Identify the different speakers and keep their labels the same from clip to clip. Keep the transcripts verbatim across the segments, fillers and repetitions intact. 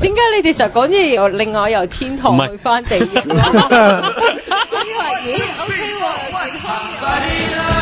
Speaker 1: 點解你哋成日講啲嘢又另外由天堂去翻地獄？我以為咦 OK 喎，健康嘅。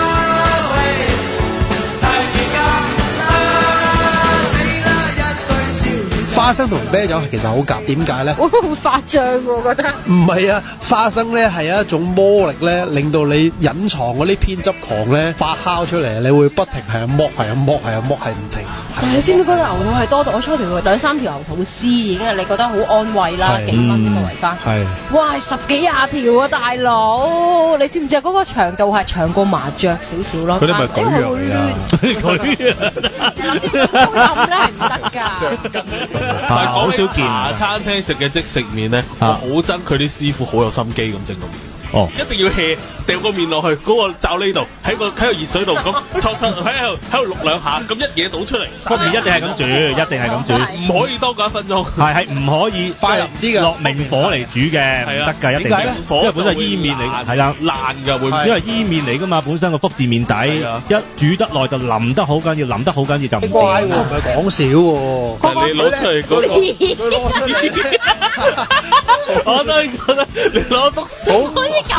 Speaker 2: 花生同啤酒其實好夾，點解咧？
Speaker 1: 會唔會發脹喎？我覺得
Speaker 2: 唔係啊，花生咧係有一種魔力咧，令到你隱藏嗰啲偏執狂咧發酵出嚟，你會不停係咁剝，係咁剝，係咁剝，係唔停。
Speaker 1: 但係你知唔知嗰個牛肚係多到我初條兩三條牛肚絲已經係你覺得好安慰啦，幾蚊咁啊圍翻。係。哇！十幾廿條啊，大佬！你知唔知啊？嗰個長度係長過麻雀少少咯。
Speaker 3: 佢哋咪舉樣嚟啊！舉啊！
Speaker 1: 諗啲高音咧係唔得㗎。
Speaker 3: 但係講少見啊！餐廳食嘅即食麵咧，我好憎佢啲師傅好有心機咁整個麵。哦，一定要 hea 掉個麵落去嗰個罩呢度，喺個喺個熱水度咁戳戳喺度喺度淥兩下，咁一嘢倒出嚟。
Speaker 4: 個麵一定係咁煮，一定係咁煮，
Speaker 3: 唔可以多過一分鐘。係係唔可以
Speaker 4: 快啲嘅落明火嚟煮嘅，唔得㗎，一定係火，因為本身係伊麵嚟，係啦，
Speaker 3: 爛㗎會，
Speaker 4: 因為伊麵嚟㗎嘛，本身個福字麵底，一煮得耐就腍得好緊要，腍得好緊要就唔
Speaker 2: 乖喎，唔係講少喎。
Speaker 3: 但係你攞出嚟嗰個，我都覺得你攞篤手。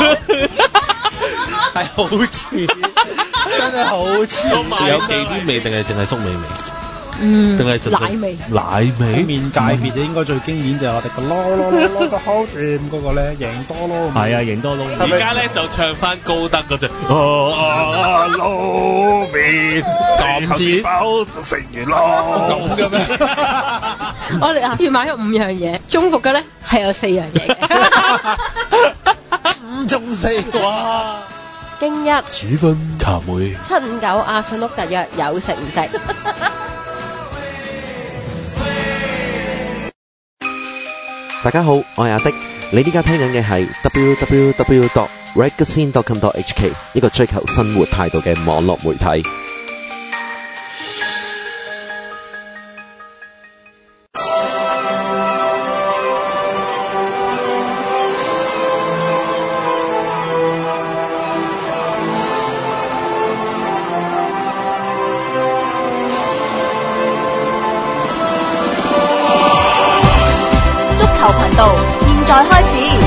Speaker 2: 係好似，真係好似。
Speaker 3: 有忌廉味定係淨係粟米味？
Speaker 1: 嗯，
Speaker 3: 定係
Speaker 1: 奶味。
Speaker 3: 奶味。
Speaker 2: 麵界別就應該最經典就係我哋個攞攞攞攞個好甜嗰個咧，贏多撈。
Speaker 4: 係啊，贏多撈。
Speaker 3: 而家咧就唱翻高德嗰隻。啊撈麵，咁字飽就食完咯。咁嘅咩？
Speaker 1: 我哋啊要買咗五樣嘢，中伏嘅咧係有四樣嘢嘅。
Speaker 2: 五中四，哇！
Speaker 1: 京一
Speaker 3: 主君茶妹
Speaker 1: 七五九阿信屋特約有食唔食？
Speaker 5: 大家好，我係阿迪，你呢家聽緊嘅係 double-u double-u double-u dot ragazine dot com dot h k 一個追求生活態度嘅網絡媒體。
Speaker 1: 現在開始。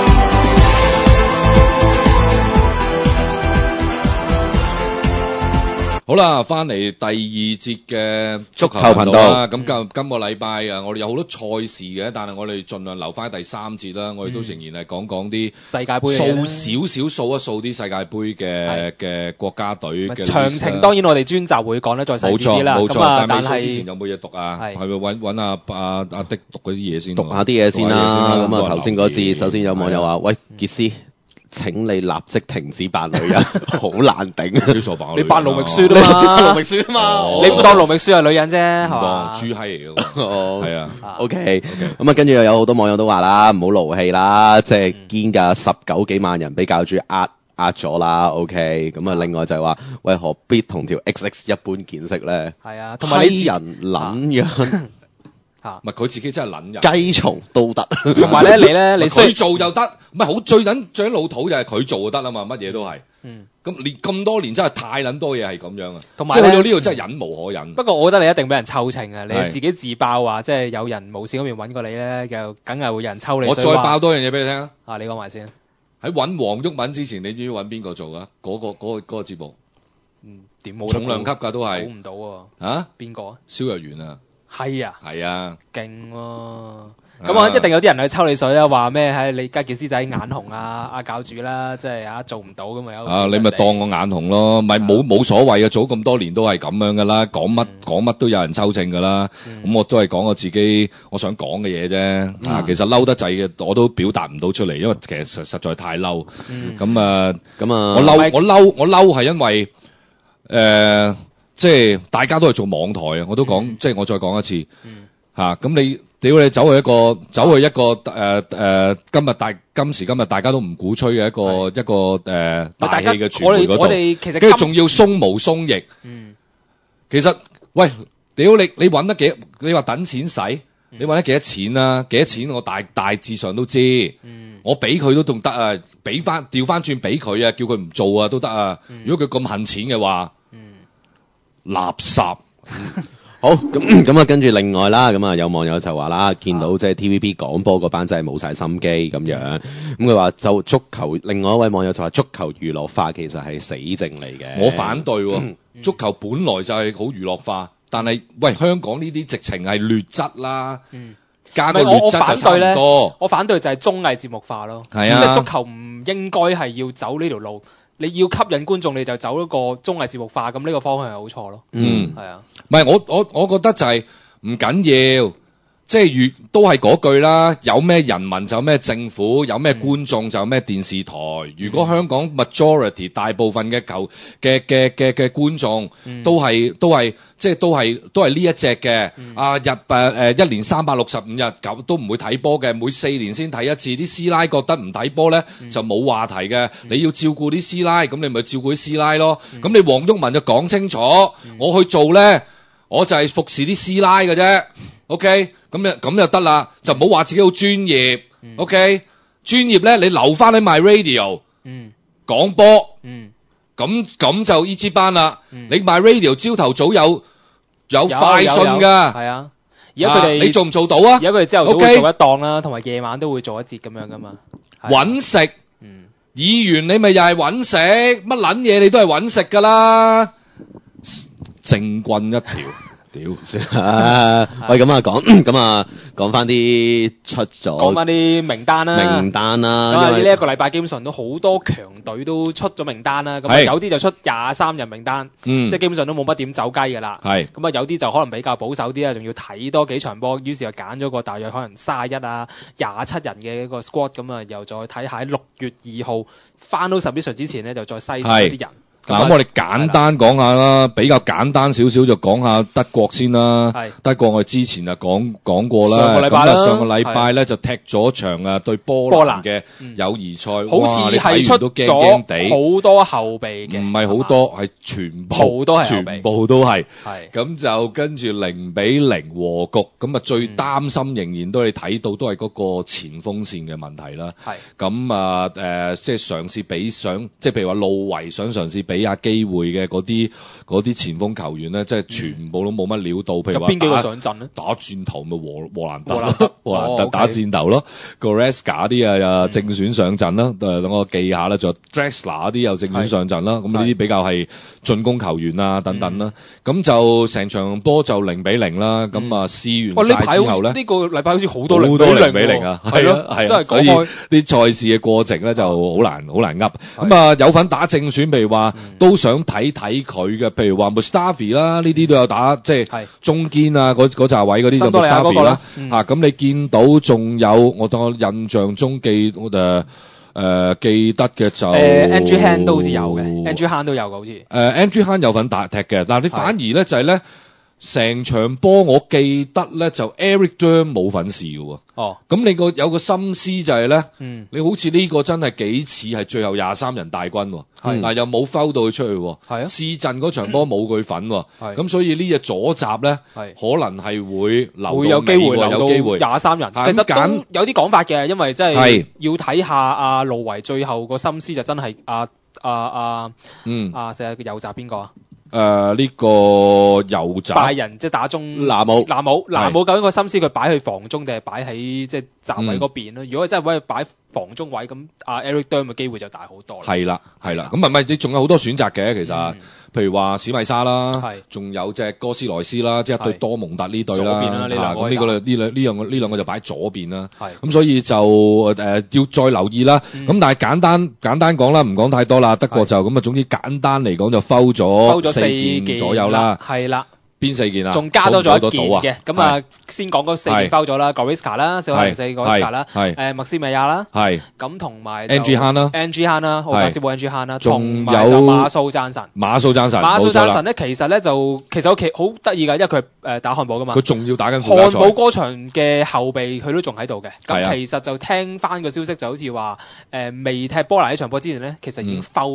Speaker 6: 好啦，翻嚟第二節嘅足球頻道啦。咁今今個禮拜啊，我哋有好多賽事嘅，但係我哋盡量留翻第三節啦。我哋都仍然係講講啲
Speaker 7: 世界盃，
Speaker 6: 數少少數一數啲世界盃嘅嘅國家隊嘅
Speaker 7: 詳情。當然我哋專集會講得再細啲啦。
Speaker 6: 冇錯，冇錯。但係之前有冇嘢讀啊？
Speaker 7: 係
Speaker 6: 咪揾揾阿阿阿迪讀嗰啲嘢先？
Speaker 5: 讀下啲嘢先啦。咁啊頭先嗰字，首先有網友話：喂，傑斯。請你立即停止扮女人，好難頂啊！
Speaker 7: 你扮盧覓雪啊嘛，
Speaker 5: 盧覓雪啊嘛，
Speaker 7: 你唔當盧覓雪係女人啫，係嘛？
Speaker 6: 豬閪嚟嘅，係啊
Speaker 5: ，OK，咁啊，跟住又有好多網友都話啦，唔好勞氣啦，即係堅㗎十九幾萬人俾教主呃呃咗啦 ，OK，咁啊，另外就係話，喂，何必同條 X X 一般見識咧？
Speaker 7: 係啊，同埋
Speaker 5: 啲人撚樣。
Speaker 6: 唔係佢自己真係撚人，
Speaker 5: 雞蟲都得。
Speaker 7: 同埋咧，你咧，你
Speaker 6: 佢做又得，唔係好最撚最老土就係佢做就得啦嘛，乜嘢都係。
Speaker 7: 嗯。
Speaker 6: 咁連咁多年真係太撚多嘢係咁樣啊！
Speaker 7: 同埋
Speaker 6: 即係去到呢度真係忍無可忍。
Speaker 7: 不過我覺得你一定俾人抽秤啊！你自己自爆話，即係有人無線嗰邊揾過你咧，就梗係會有人抽你。
Speaker 6: 我再爆多樣嘢俾你聽啊！
Speaker 7: 啊，你講埋先。
Speaker 6: 喺揾黃毓民之前，你知唔知揾邊個做啊？嗰個嗰個嗰個節目。
Speaker 7: 嗯，點冇？
Speaker 6: 重量級㗎都係。
Speaker 7: 估唔到喎。
Speaker 6: 啊？
Speaker 7: 邊個啊？
Speaker 6: 蕭若元啊！
Speaker 7: 係啊，
Speaker 6: 係啊，
Speaker 7: 勁喎！咁啊，一定有啲人去抽你水啦，話咩？喺你家傑斯仔眼紅啊，阿教主啦，即係啊做唔到咁嘛。有
Speaker 6: 啊，你咪當我眼紅咯，咪冇冇所謂嘅，早咁多年都係咁樣噶啦，講乜講乜都有人抽秤噶啦。咁我都係講我自己我想講嘅嘢啫。啊，其實嬲得滯嘅，我都表達唔到出嚟，因為其實實實在太嬲。咁啊，咁啊，我嬲我嬲我嬲係因為誒。即係大家都係做網台啊！我都講，嗯、即係我再講一次，嚇咁、嗯啊、你屌你走去一個走去一個誒誒、呃呃，今日大今時今日大家都唔鼓吹嘅一個是一個誒、呃、大氣嘅傳媒嗰度，跟住仲要鬆毛鬆翼。嗯，其實喂，屌你你揾得幾？你話等錢使，嗯、你揾得幾多錢啊？幾多錢我大大致上都知。嗯，我俾佢都仲得啊，俾翻調翻轉俾佢啊，叫佢唔做啊都得啊。嗯、如果佢咁恨錢嘅話。垃圾，
Speaker 5: 好，咁咁啊，跟住另外啦，咁啊有網友就話啦，見到即係 T V B 廣播嗰班真係冇晒心機咁樣，咁佢話就足球，另外一位網友就話足球娛樂化其實係死症嚟嘅。
Speaker 6: 我反對喎、嗯，足球本來就係好娛樂化，但係喂香港呢啲直情係劣質啦。嗯加個劣質就差唔多。
Speaker 7: 我反對就係綜藝節目化咯。係啊，即係足球唔應該係要走呢條路。你要吸引觀眾，你就走一個綜藝節目化，咁呢個方向係好錯咯。
Speaker 6: 嗯，
Speaker 7: 係啊。
Speaker 6: 唔係我我我覺得就係唔緊要，即係越都係嗰句啦。有咩人民就有咩政府，有咩觀眾就有咩電視台。嗯、如果香港 majority 大部分嘅球嘅嘅嘅嘅觀眾都係都係即係都係都係呢一隻嘅，嗯、啊日誒誒一年三百六十五日九都唔會睇波嘅，每四年先睇一次。啲師奶覺得唔睇波咧就冇話題嘅，嗯、你要照顧啲師奶，咁你咪照顧啲師奶咯。咁、嗯、你黃毓民就講清楚，嗯、我去做咧，我就係服侍啲師奶嘅啫。OK，咁就咁就得啦，就唔好話自己好專業。嗯、OK，專業咧你留翻喺 My Radio，嗯，講波，嗯，咁咁就呢支班啦。嗯、你 My Radio 朝頭早有有快訊噶，
Speaker 7: 係啊。而家佢哋
Speaker 6: 你做唔做到啊？
Speaker 7: 而家佢哋朝頭早會做一檔啦，同埋夜晚都會做一節咁樣噶嘛。
Speaker 6: 搵食，嗯，議員你咪又係搵食，乜撚嘢你都係搵食噶啦，正棍一條。屌，
Speaker 5: 啊！喂，咁啊講，咁啊講翻啲出咗，
Speaker 7: 講翻啲名單啦，
Speaker 5: 名單啦，
Speaker 7: 因為呢一個禮拜基本上都好多強隊都出咗名單啦，咁有啲就出廿三人名單，嗯，即係基本上都冇乜點走雞噶啦，係，咁啊有啲就可能比較保守啲啊，仲要睇多幾場波，於是就揀咗個大約可能卅一啊、廿七人嘅一個 squad，咁啊又再睇下喺六月二號翻到 submission 之前咧，就再篩選啲人。
Speaker 6: 嗱，咁我哋簡單講下啦，比較簡單少少就講下德國先啦。係德國我哋之前就講講過啦。上個禮拜啦，上個禮拜咧就踢咗場啊對波蘭嘅友誼賽，
Speaker 7: 好似係出咗好多後備嘅，
Speaker 6: 唔係好多，係全部
Speaker 7: 都係
Speaker 6: 全部都係。係咁就跟住零比零和局，咁啊最擔心仍然都係睇到都係嗰個前鋒線嘅問題啦。係咁啊誒，即係嘗試俾想，即係譬如話路維想嘗試俾。俾下機會嘅嗰啲嗰啲前鋒球員咧，即係全部都冇乜料到。譬如話
Speaker 7: 邊幾個上陣咧？
Speaker 6: 打轉頭咪和和蘭特咯，和蘭特打箭頭咯。Goretzka 啲啊正選上陣啦，誒等我記下啦。仲有 Drexler 啲又正選上陣啦。咁呢啲比較係進攻球員啊等等啦。咁就成場波就零比零啦。咁啊試完晒之後咧，
Speaker 7: 呢個禮拜好似好多好
Speaker 6: 多零比零啊，係咯係啊，所以啲賽事嘅過程咧就好難好難噏。咁啊有份打正選，譬如話。都想睇睇佢嘅，譬如話 Mustafi 啦，呢啲都有打，即係中堅啊，嗰嗰紮位嗰啲就 Mustafi 啦。嚇，咁你見到仲有我當我印象中記我誒誒記得嘅就
Speaker 7: 誒 Andrew Han 都好似有嘅 ，Andrew Han 都有嘅好似。誒
Speaker 6: Andrew Han 有份打踢嘅，但係你反而咧就係咧。成場波我記得咧就 Eric Durm 冇份事嘅喎。哦，咁你個有個心思就係咧，嗯，你好似呢個真係幾似係最後廿三人大軍，係嗱又冇 foul 到佢出去，係啊，試陣嗰場波冇佢份，係，咁所以呢隻左閘咧，係可能係會留
Speaker 7: 會有機會留
Speaker 6: 有機會
Speaker 7: 廿三人。其實揀有啲講法嘅，因為真係要睇下阿路維最後個心思就真係阿阿阿嗯阿成日個右閘邊個啊？
Speaker 6: 誒，呢個右閘
Speaker 7: 拜仁即係打中
Speaker 5: 拿姆
Speaker 7: 拿姆拿姆究竟個心思佢擺去防中定係擺喺即係閘位嗰邊咧？如果真係可以擺防中位，咁阿 Eric Durm 嘅機會就大好多啦。係
Speaker 6: 啦係啦，咁唔係你仲有好多選擇嘅，其實譬如話史米沙啦，仲有隻哥斯萊斯啦，即係對多蒙特呢隊啦。咁呢個呢兩呢兩個呢兩個就擺左邊啦。咁所以就誒要再留意啦。咁但係簡單簡單講啦，唔講太多啦。德國就咁啊，總之簡單嚟講就 foul 咗四件左右啦，
Speaker 7: 係啦，
Speaker 6: 邊四件啊？
Speaker 7: 仲加多咗一件嘅，咁啊，先講嗰四件 foul 咗啦 Goretzka 啦，四可零四 Goretzka 啦，誒麥斯米亞啦，係，咁同埋
Speaker 6: Andrew Han 啦
Speaker 7: ，Andrew Han 啦，奧巴斯堡 Andrew Han 啦，
Speaker 6: 仲有
Speaker 7: 馬蘇贊臣，
Speaker 6: 馬蘇贊臣，
Speaker 7: 馬蘇贊臣咧，其實咧就其實好奇好得意㗎，因為佢誒打漢堡㗎嘛，
Speaker 6: 佢仲要打緊
Speaker 7: 漢堡嗰場嘅後備，佢都仲喺度嘅。咁其實就聽翻個消息，就好似話誒未踢波蘭呢場波之前咧，其實已經 foul 咗。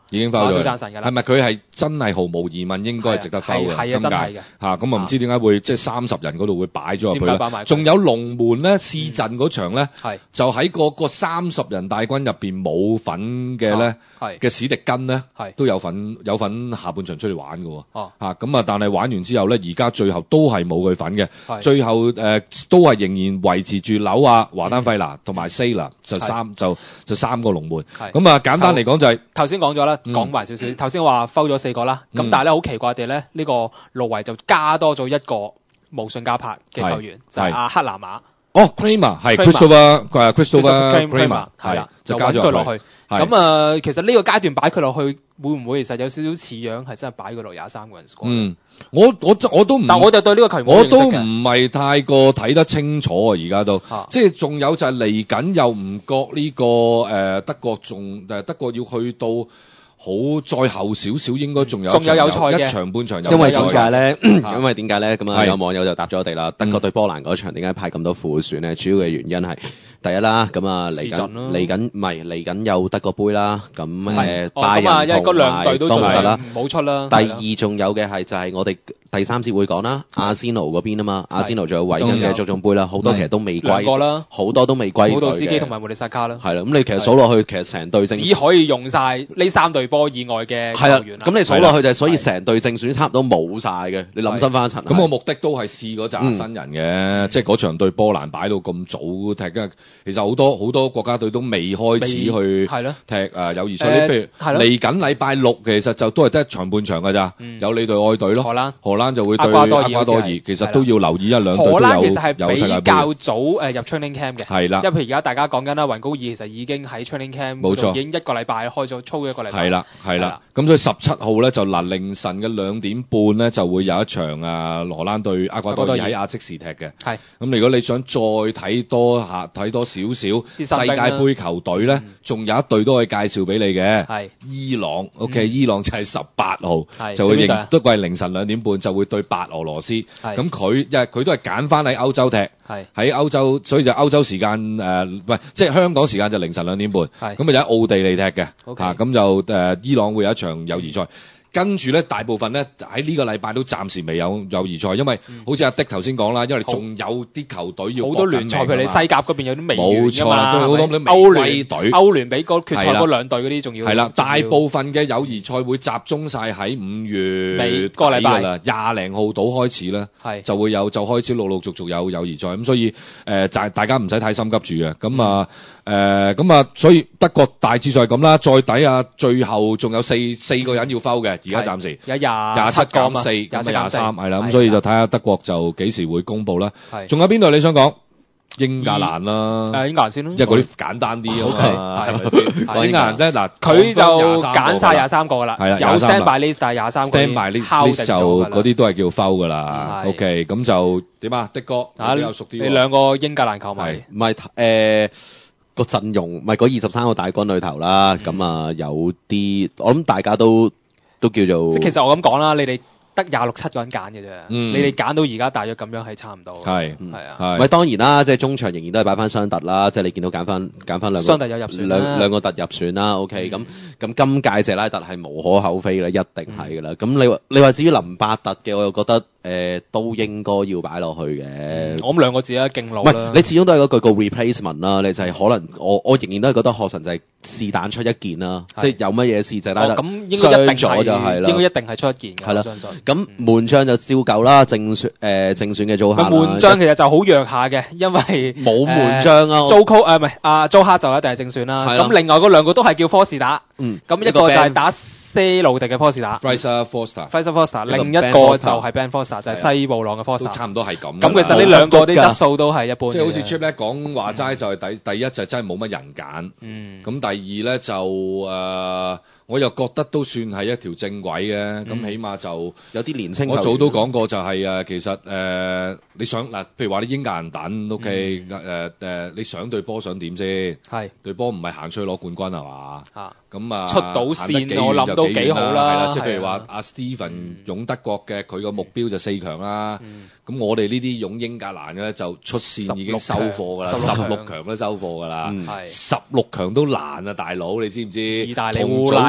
Speaker 6: 已經摟咗。
Speaker 7: 馬蘇贊神㗎啦。
Speaker 6: 係咪佢係真係毫無疑問應該係值得摟嘅？
Speaker 7: 係啊，真係嘅。
Speaker 6: 嚇咁啊，唔知點解會即係三十人嗰度會擺咗入去啦。仲有龍門咧試陣嗰場咧，就喺個個三十人大軍入邊冇份嘅咧嘅史迪根咧，都有份有份下半場出嚟玩嘅喎。哦。嚇咁啊，但係玩完之後咧，而家最後都係冇佢份嘅。最後誒都係仍然維持住紐啊、華丹費拿同埋西拿就三就就三個龍門。咁啊，簡單嚟講就係頭先講咗啦，講埋少少。頭先話摟咗四個啦，咁但係咧好奇怪地咧，呢個路維就加多咗一個無信加拍嘅球員，就係阿克南馬。哦 ，Kramer 係 Christopher 誒 Christopher Kramer 係啦，就加咗佢落去。咁啊，其實呢個階段擺佢落去，會唔會其實有少少似樣係真係擺佢落廿三個人 squad？嗯，我我我都唔，但我就對呢個球員我都唔係太過睇得清楚啊！而家都，即係仲有就係嚟緊又唔覺呢個誒德國仲誒德國要去到。好再後少少應該仲有仲有有賽嘅一場半場有，因為點解咧？因為點解咧？咁啊有網友就答咗我哋啦。德國對波蘭嗰場點解派咁多副選咧？主要嘅原因係第一啦，咁啊嚟緊嚟緊唔係嚟緊有德國杯啦。咁誒拜仁同埋多蒙特啦，冇出啦。第二仲有嘅係就係我哋第三節會講啦，阿仙奴嗰邊啊嘛，阿仙奴仲有維根嘅足總杯啦，好多其實都未歸啦，好多都未歸。好多司機同埋穆利薩卡啦。係啦，咁你其實數落去，其實成隊正只可以用晒呢三隊波以外嘅球員啦，咁你數落去就係，所以成隊正選差唔多冇晒嘅。你諗深翻一層，咁我目的都係試嗰紮新人嘅，即係嗰場對波蘭擺到咁早踢嘅，其實好多好多國家隊都未開始去踢誒友誼賽。你譬如嚟緊禮拜六，其實就都係得一場半場㗎咋，有你隊愛隊咯，荷蘭荷蘭就會對厄瓜多爾，其實都要留意一兩隊都有。荷蘭其實係比較早誒入 training camp 嘅，係啦，因為譬如而家大家講緊啦，雲高爾其實已經喺 training camp 冇錯，已經一個禮拜開咗操一個禮拜，係啦係啦。咁所以十七號咧就嗱凌晨嘅兩點半咧就會有一場啊荷蘭對厄瓜多爾喺亞積士踢嘅。係咁，如果你想再睇多下睇多少少世界盃球隊咧，仲有一隊都可以介紹俾你嘅。係伊朗 ，OK，伊朗就係十八號就會認都係凌晨兩點半就會對白俄羅斯。咁佢因為佢都係揀翻喺歐洲踢，喺歐洲，所以就歐洲時間誒唔係即係香港時間就凌晨兩點半。咁啊就喺奧地利踢嘅。嚇咁就誒伊朗會有一場友誼賽，跟住咧大部分咧喺呢個禮拜都暫時未有友誼賽，因為好似阿迪頭先講啦，因為仲有啲球隊要好多聯賽，譬如你西甲嗰邊有啲未完㗎嘛，好多歐聯隊、歐聯比嗰決賽嗰兩隊嗰啲仲要係啦，大部分嘅友誼賽會集中晒喺五月個禮拜啦，廿零號到開始咧，就會有就開始陸陸續續有友誼賽，咁所以誒就係大家唔使太心急住嘅，咁啊。誒咁啊，所以德國大致上係咁啦，再底下最後仲有四四個人要摟嘅，而家暫時有廿廿七減四，咁啊廿三係啦，咁所以就睇下德國就幾時會公佈啦。係，仲有邊度你想講？英格蘭啦，誒英格蘭先咯，因為嗰啲簡單啲啊嘛，係咪先？英格蘭咧嗱，佢就揀晒廿三個㗎啦，係啦，有 stand by list 但係廿三個 stand by list 就嗰啲都係叫摟㗎啦。OK，咁就點啊？的哥比較熟啲，你兩個英格蘭球迷唔係誒。個陣容唔係嗰二十三個大軍裏頭啦，咁、嗯、啊有啲我諗大家都都叫做，即其實我咁講啦，你哋得廿六七個人揀嘅啫，嗯、你哋揀到而家大約咁樣係差唔多，係係啊，喂當然啦，即係中場仍然都係擺翻雙突啦，即係你見到揀翻揀翻兩個雙突有入選兩兩個突入選啦 ，OK，咁咁、嗯、今屆謝拉特係無可厚非啦，一定係噶啦，咁、嗯、你你話至於林伯特嘅，我又覺得。誒、呃、都應該要擺落去嘅、嗯，我諗兩個字啦，勁路啦。唔係，你始終都係嗰句個 replacement 啦，你就係可能我我仍然都係覺得學神就係是但出一件啦，即係有乜嘢事就拉得傷咗就係啦，應該一定係出一件嘅，我相信。咁門將就照舊啦，正選誒、呃、正選嘅組合。門將其實就好弱下嘅，因為冇門將啊。租科誒唔係啊，租克就一定係正選啦。咁另外嗰兩個都係叫科士打，嗯，咁一個就係打西路迪嘅科士打 Fraser Forster，Fraser Forster， 另一個就係 Ben Foster， 就係西布朗嘅 Forster， 都差唔多係咁。咁其實呢兩個啲質素都係一般。即係好似 Chip 咧講話齋就係第第一就真係冇乜人揀，嗯，咁第二咧就誒、呃，我又覺得都算係一條正軌嘅，咁、嗯、起碼就有啲年青。我早都講過就係、是、誒，其實誒、呃，你想嗱，譬如話啲英格蘭等 ，OK，誒誒、嗯呃，你想對波想點先？係對波唔係行出去攞冠軍係嘛？啊，咁啊，出到線我諗都幾好啦。係啦，即係譬如話阿 Steven 勇德國嘅，佢個目標就四強啦。咁我哋呢啲勇英格蘭嘅咧就出線已經收貨㗎啦，十六強都收貨㗎啦。十六強都難啊，大佬，你知唔知？意大利、烏拉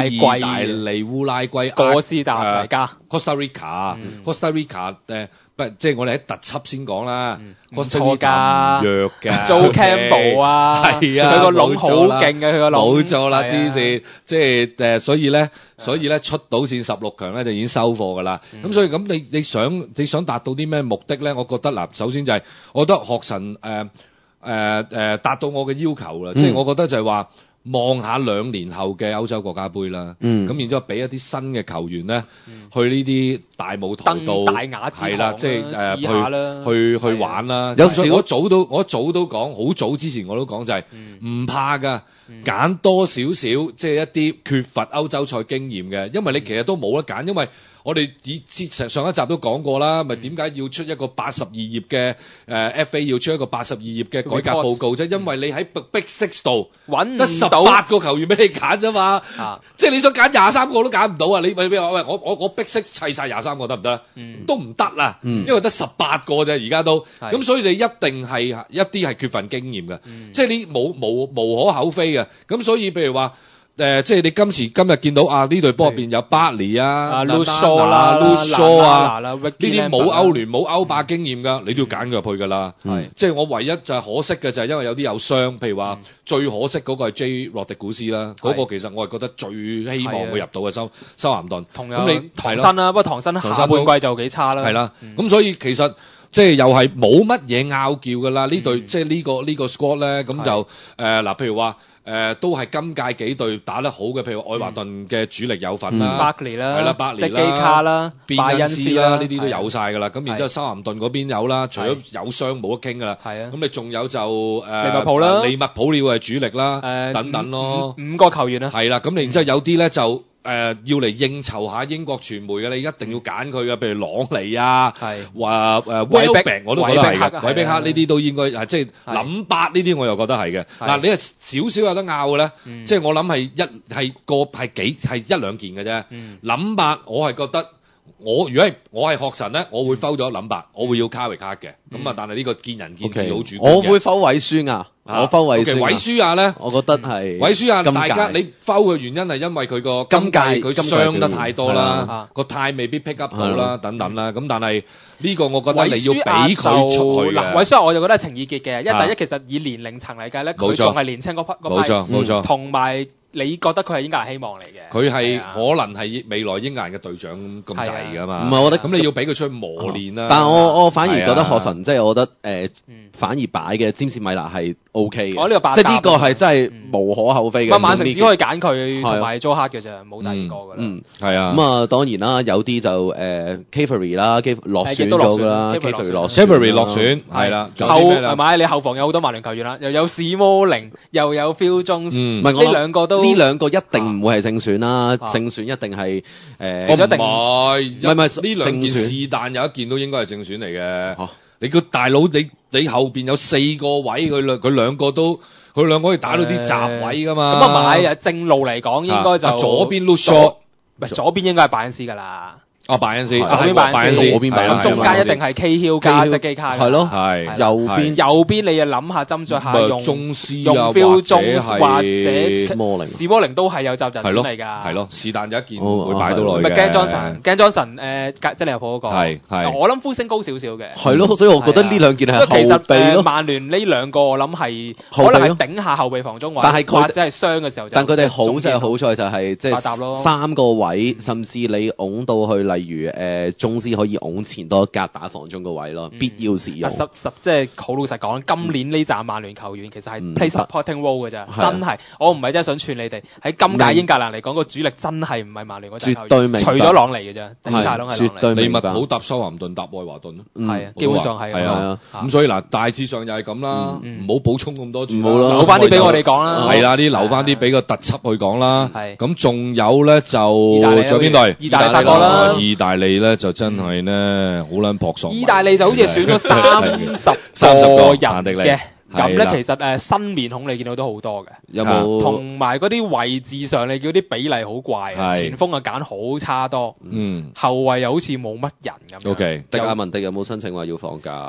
Speaker 7: 係貴，
Speaker 6: 意大利、烏拉圭、
Speaker 7: 哥斯達黎加、
Speaker 6: Costa Rica、Costa Rica 誒，不即係我哋喺特輯先講啦。
Speaker 7: 唔錯㗎，
Speaker 6: 弱㗎。
Speaker 7: Joe Campbell 啊，
Speaker 6: 係啊，
Speaker 7: 佢個籠好勁嘅，佢個籠
Speaker 6: 冇錯啦，之前即係誒，所以咧，所以咧出到線十六強咧就已經收貨㗎啦。咁所以咁你你想你想達到啲咩目的咧？我覺得嗱，首先就係我覺得學神誒誒誒達到我嘅要求啦，即係我覺得就係話。望下兩年後嘅歐洲國家杯啦，咁、嗯、然之後俾一啲新嘅球員咧、嗯，去呢啲大舞台度，係啦，即係誒去去去玩啦。有時我早都我早都講，好早之前我都講就係、是、唔、嗯、怕㗎，揀、嗯、多少少即係一啲缺乏歐洲賽經驗嘅，因為你其實都冇得揀，因為我哋以上上一集都講過啦，咪點解要出一個八十二頁嘅誒、呃、F A 要出一個八十二頁嘅改革報告啫？因為你喺 Big Six 度揾得十八個球員俾你揀啫嘛，啊、即係你想揀廿三個都揀唔到啊！你你譬如話喂，我我我 Big Six 砌晒廿三個得唔得？都唔得啦，因為得十八個啫，而家都咁，所以你一定係一啲係缺乏經驗嘅、嗯，即係你冇無無可厚非嘅。咁所以譬如話。誒、呃，即係你今時今日見到啊，呢隊波入邊有巴里啊、
Speaker 7: 盧梭啦、
Speaker 6: 盧梭啊，呢啲冇歐聯冇歐霸經驗㗎、嗯，你都要揀佢入去㗎啦。係，即係我唯一就係可惜嘅就係因為有啲有傷，譬如話、嗯、最可惜嗰個係 J 洛迪古斯啦，嗰、那個其實我係覺得最希望佢入到嘅修修咸頓。咁你
Speaker 7: 唐新啦，不過唐新下半季就幾差啦。係啦，
Speaker 6: 咁、嗯、所以其實。即係又係冇乜嘢拗撬㗎啦，呢隊、嗯、即係、這、呢個呢、這個 squad 咧，咁就誒嗱、呃，譬如話誒、呃、都係今屆幾隊打得好嘅，譬如愛華頓嘅主力有份啦，
Speaker 7: 巴利啦，
Speaker 6: 係啦，巴利啦，
Speaker 7: 即係基卡啦，拜恩斯啦，
Speaker 6: 呢啲都有晒㗎啦。咁然之後，修咸頓嗰邊有啦，除咗有傷冇得傾㗎啦。係啊，咁你仲有就誒、呃、
Speaker 7: 利物浦啦，
Speaker 6: 利物浦你會係主力啦，誒等等咯，
Speaker 7: 五,五個球員啦。係
Speaker 6: 啦，咁然之後有啲咧就。誒、呃、要嚟應酬下英國傳媒嘅，你一定要揀佢嘅，譬如朗尼啊，話誒韋碧，我都覺得係嘅，韋碧克呢啲都應該係即係諗八呢啲，我又覺得係嘅。嗱，你係少少有得拗嘅咧，即係我諗係一係個係幾係一兩件嘅啫。諗八我係覺得。我如果係我係學神咧，我會 fold 咗諗白，我會要卡維卡嘅。咁、嗯、啊，但係呢個見仁見智，好、okay. 主觀嘅。
Speaker 5: 我會 fold 韋舒亞，我 fold 韋舒亞。韋舒亞咧，我覺得係
Speaker 6: 韋舒亞。大家你 fold 嘅原因係因為佢個今屆佢傷得太多啦，個態未必 pick up 到啦，等等啦。咁但係呢個我覺得你要俾佢出去嘅。
Speaker 7: 韋舒亞我就覺得係情意結嘅，因為第一其實以年齡層嚟計咧，佢仲係年青嗰批嗰批，冇錯冇錯，同埋。你覺得佢係英格蘭希望嚟嘅？佢係
Speaker 6: 可能係未來英格蘭嘅隊長咁滯㗎嘛？唔係，我覺得咁你要俾佢出去磨練啦、啊。
Speaker 5: 但係我我反而覺得學神即係我覺得誒、呃嗯，反而擺嘅詹士米納係 O K 嘅。我呢個即係呢個係真係無可厚非嘅。
Speaker 7: 曼城只可以揀佢同埋佐克嘅啫，冇第二個㗎啦。
Speaker 5: 嗯，係啊。咁啊，當然啦，有啲就誒 Cavery 啦，落選咗㗎啦 ，Cavery 落
Speaker 6: Cavery 落選係啦。
Speaker 7: 後係咪？你後防有好多曼聯球員啦，又有史摩寧，又有 Phil Jones，唔係呢兩個都。呢
Speaker 5: 兩個一定唔會係正選啦，啊、正選一定係誒，
Speaker 6: 我唔係，唔係唔係呢兩件是但有一件都應該係正選嚟嘅、啊。你個大佬，你你後邊有四個位，佢兩佢兩個都，佢兩個可以打到啲閘位噶嘛。咁啊
Speaker 7: 買啊正路嚟講，應該就、啊、
Speaker 6: 左邊 look shot，
Speaker 7: 唔係左邊應該係拜恩斯噶啦。
Speaker 6: 哦，拜恩斯，
Speaker 7: 左邊拜恩斯，
Speaker 5: 左邊拜恩斯，
Speaker 7: 中間一定係 K Hill 加即基卡，
Speaker 5: 係咯，
Speaker 6: 係
Speaker 5: 右邊
Speaker 7: 右邊你又諗下斟酌下用
Speaker 6: 中斯
Speaker 7: 用 Phil Jones 或者
Speaker 5: 史摩寧，
Speaker 7: 史摩寧都係有集集選嚟㗎，
Speaker 6: 係咯，是但有一件會擺到落去嘅。
Speaker 7: 咪 Glenn Johnson，Glenn Johnson 誒，即係利物浦嗰個，係係，我諗呼聲高少少嘅，
Speaker 5: 係咯，所以我覺得呢兩件係後備咯。
Speaker 7: 曼聯呢兩個我諗係可能係頂下後備防中位，
Speaker 5: 但係佢
Speaker 7: 或者係傷嘅時候，
Speaker 5: 但佢哋好就係好在就係即係三個位，甚至你拱到去例如誒。中斯可以往前多一格打防中個位咯、嗯，必要時用。
Speaker 7: 實實即係好老實講，今年呢紮曼聯球員其實係 play supporting role 嘅啫、嗯，真係我唔係真係想串你哋。喺今屆英格蘭嚟講，個主力真係唔係曼聯嗰隻球員，絕對明白，除咗朗尼嘅啫，頂晒攏係
Speaker 5: 絕對
Speaker 6: 利物浦搭修咸頓搭愛華頓咯，係、嗯、
Speaker 7: 啊，基本上係
Speaker 6: 啊。咁所以嗱，大致上又係咁啦，唔好補充咁多，
Speaker 5: 唔好咯，
Speaker 7: 留翻啲俾我哋講啦。
Speaker 6: 係啦，啲留翻啲俾個特輯去講啦。係咁，仲有咧就仲有邊隊？
Speaker 7: 意大利法國啦，
Speaker 6: 意大利咧就真係咧。好撚撲朔，
Speaker 7: 意大利就好似選咗三十三十個人嘅，咁咧其實誒新面孔你見到都好多嘅，
Speaker 5: 有冇？
Speaker 7: 同埋嗰啲位置上你叫啲比例好怪啊，前鋒啊揀好差多，嗯，後衞又好似冇乜人咁。
Speaker 6: O K，
Speaker 5: 迪亞文迪有冇申請話要放假？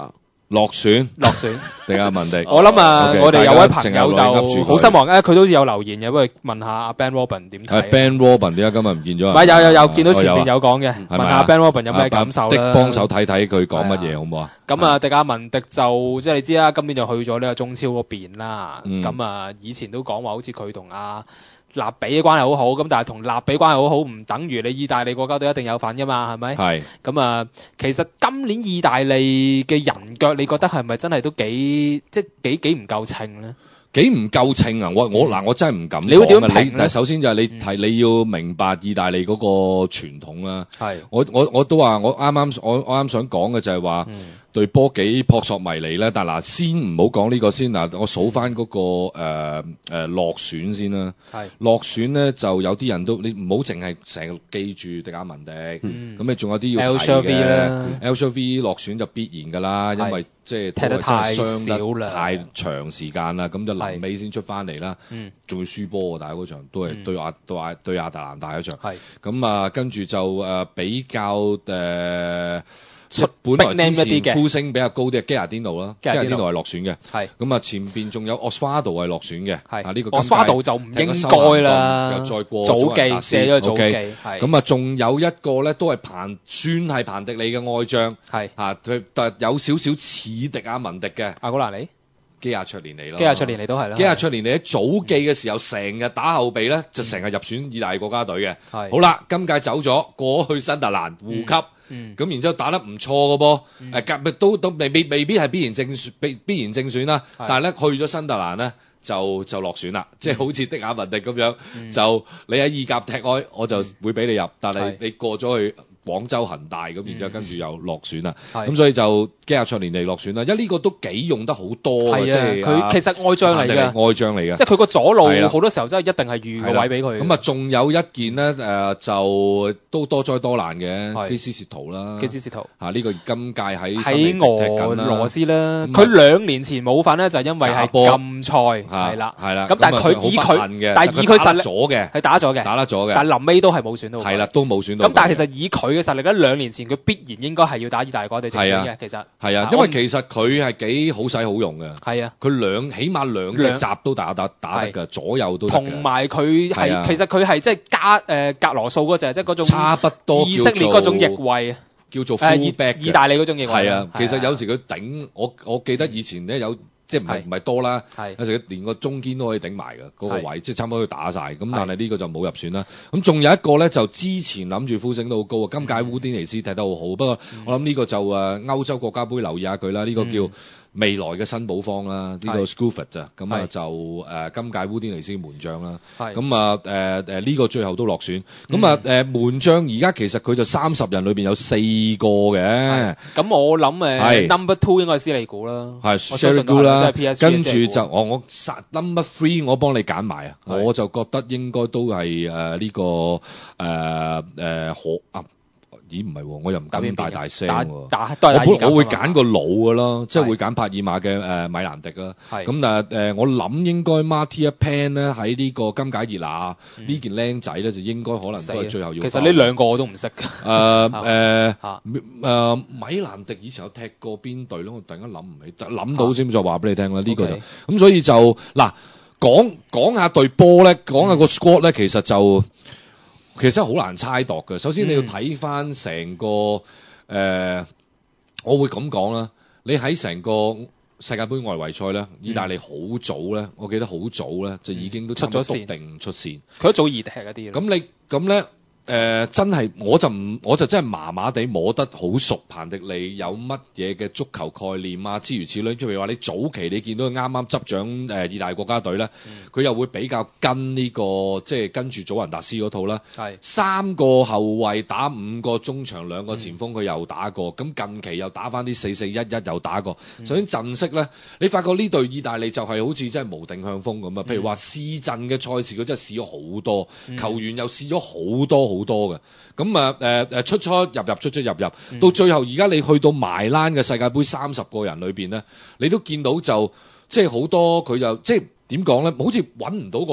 Speaker 6: 落選，
Speaker 7: 落選，
Speaker 6: 迪亞文迪。
Speaker 7: 我諗啊，
Speaker 6: okay,
Speaker 7: 我哋有位朋友就好失望啊，佢都好似有留言嘅，不如問下阿 Ben Robin 點睇。
Speaker 6: Ben Robin 點解今日唔見咗啊？
Speaker 7: 唔係有有有見到前面有講嘅，問下 Ben Robin 有咩感受啦。
Speaker 6: 幫手睇睇佢講乜嘢好唔好啊？
Speaker 7: 咁啊，迪亞文迪就即係你知啦，今年就去咗呢個中超嗰邊啦。咁、嗯、啊，以前都講話好似佢同阿納比嘅關係好好，咁但係同納比關係好好唔等於你意大利國家隊一定有份噶嘛，係咪？係。咁啊，其實今年意大利嘅人腳，你覺得係咪真係都幾即係幾幾唔夠稱咧？
Speaker 6: 幾唔夠稱啊！我我嗱，我真係唔敢講。
Speaker 7: 你會點評咧？
Speaker 6: 首先就係你睇、嗯，你要明白意大利嗰個傳統啦。係。我我我都話，我啱啱我我啱想講嘅就係話。嗯對波幾撲朔迷離咧，但係嗱，先唔好講呢個先嗱，我數翻嗰個誒誒落選先啦。係落選咧，就有啲人都你唔好淨係成日記住迪亞文迪，咁、嗯、你仲有啲要睇嘅。L C V 落選就必然㗎啦，因為即係踢得太少啦，太長時間啦，咁就臨尾先出翻嚟啦。嗯，仲要輸波喎，但係嗰場都係對亞、嗯、對亞對亞特蘭大嗰場。係咁啊，跟住就誒、呃、比較誒。呃出本來之前呼聲比較高啲嘅基亞甸奴啦，基亞甸奴係落選嘅，係咁啊前邊仲有奧斯華道係落選嘅，係啊呢個奧斯華道就唔應該啦，又再過早記寫咗早記，係咁啊仲有一個咧都係彭，算係彭迪利嘅愛將，係啊佢但有少少似迪亞文迪嘅阿古蘭尼。基亞卓連尼咯，基亞卓連尼都係啦。基亞卓連尼喺早記嘅時候，成日打後備咧，就成日入選意大利國家隊嘅。係好啦，今屆走咗，過去新特蘭護級，咁、嗯嗯、然之後打得唔錯嘅噃，誒、嗯，夾都都未必未必係必然正選，必必然正選啦。但係咧去咗新特蘭咧，就就落選啦，即、嗯、係、就是、好似迪亞文迪咁樣，嗯、就你喺意甲踢開，我就會俾你入，嗯、但係你過咗去廣州恒大咁，然之後跟住又落選啦，咁、嗯、所以就基亞卓連尼落選啦，因為呢個都幾用得好多嘅，即係佢其實愛將嚟嘅，愛將嚟嘅，即係佢個左路好多時候真係一定係預個位俾佢。咁啊，仲有一件咧誒、呃，就都多災多難嘅基斯薛圖啦，基斯薛圖嚇呢個今屆喺喺俄羅斯啦，佢兩年前冇份咧，就係因為係禁賽係啦，係啦。咁但係佢以佢，但係以佢實力咗嘅，係打咗嘅，打得咗嘅，但係臨尾都係冇選到，係啦，都冇選到。咁但係其實以佢嘅實力咧，兩年前佢必然應該係要打意大利國家隊正選嘅，其實係啊，因為其實佢係幾好使好用嘅，係啊，佢兩起碼兩隻閘都打打打得㗎，左右都得嘅。同埋佢係其實佢係即係加誒、呃、格羅素嗰隻，即係嗰種差不多以色列嗰種翼位，叫做 full back 意大利嗰種翼位。係啊，其實有時佢頂我我記得以前咧有。即係唔係唔係多啦，有時連個中堅都可以頂埋嘅嗰個位，即係差唔多要打晒。咁但係呢個就冇入選啦。咁仲有一個咧，就之前諗住呼聲都好高啊。今屆烏甸尼斯踢得好好，嗯、不過我諗呢個就誒歐洲國家杯留意下佢啦。呢、呢個叫。嗯未來嘅新寶方啦，呢、這個 Scouford 咋，咁啊就誒、呃、今屆烏甸尼斯嘅門將啦，咁啊誒誒呢個最後都落選，咁啊誒門將而家其實佢就三十人裏邊有四個嘅，咁我諗誒 number two 應該係斯利古啦，係 Sherwood 啦，跟住就我我 number three 我幫你揀埋啊，我就覺得應該都係誒呢個誒誒可啊。咦唔係喎，我又唔敢咁大大聲喎。打打我會我會揀個老嘅咯，即係會揀帕爾馬嘅誒米蘭迪啦。咁但係誒我諗應該 Mattia Pan 咧喺呢個今屆熱拿呢件僆仔咧就應該可能都係最後要。其實呢兩個我都唔識嘅。誒誒誒米蘭迪以前有踢過邊隊咧？我突然間諗唔起，諗到先再話俾你聽啦。呢個就咁，所以就嗱講講下隊波咧，講下個 squad 咧，其實就。其實好難猜度嘅。首先你要睇翻成個誒、嗯呃，我會咁講啦。你喺成個世界盃外圍賽咧，嗯、意大利好早咧，我記得好早咧就已經都出咗線定出線。佢都早易踢一啲。咁你咁咧？誒、呃、真係我就唔我就真係麻麻地摸得好熟彭迪利有乜嘢嘅足球概念啊，諸如此類。譬如話你早期你見到佢啱啱執掌誒、呃、意大利國家隊咧，佢、嗯、又會比較跟呢、這個即係跟住祖雲達斯嗰套啦。係三個後衞打五個中場兩個前鋒，佢、嗯、又打過。咁近期又打翻啲四四一一又打過。嗯、首先陣式咧，你發覺呢隊意大利就係好似真係無定向風咁啊！譬如話試陣嘅賽事，佢真係試咗好多、嗯，球員又試咗好多好多嘅，咁啊誒誒出出入入出出入入，嗯、到最後而家你去到埋欄嘅世界盃三十個人裏邊咧，你都見到就即係好多佢又即係點講咧，好似揾唔到個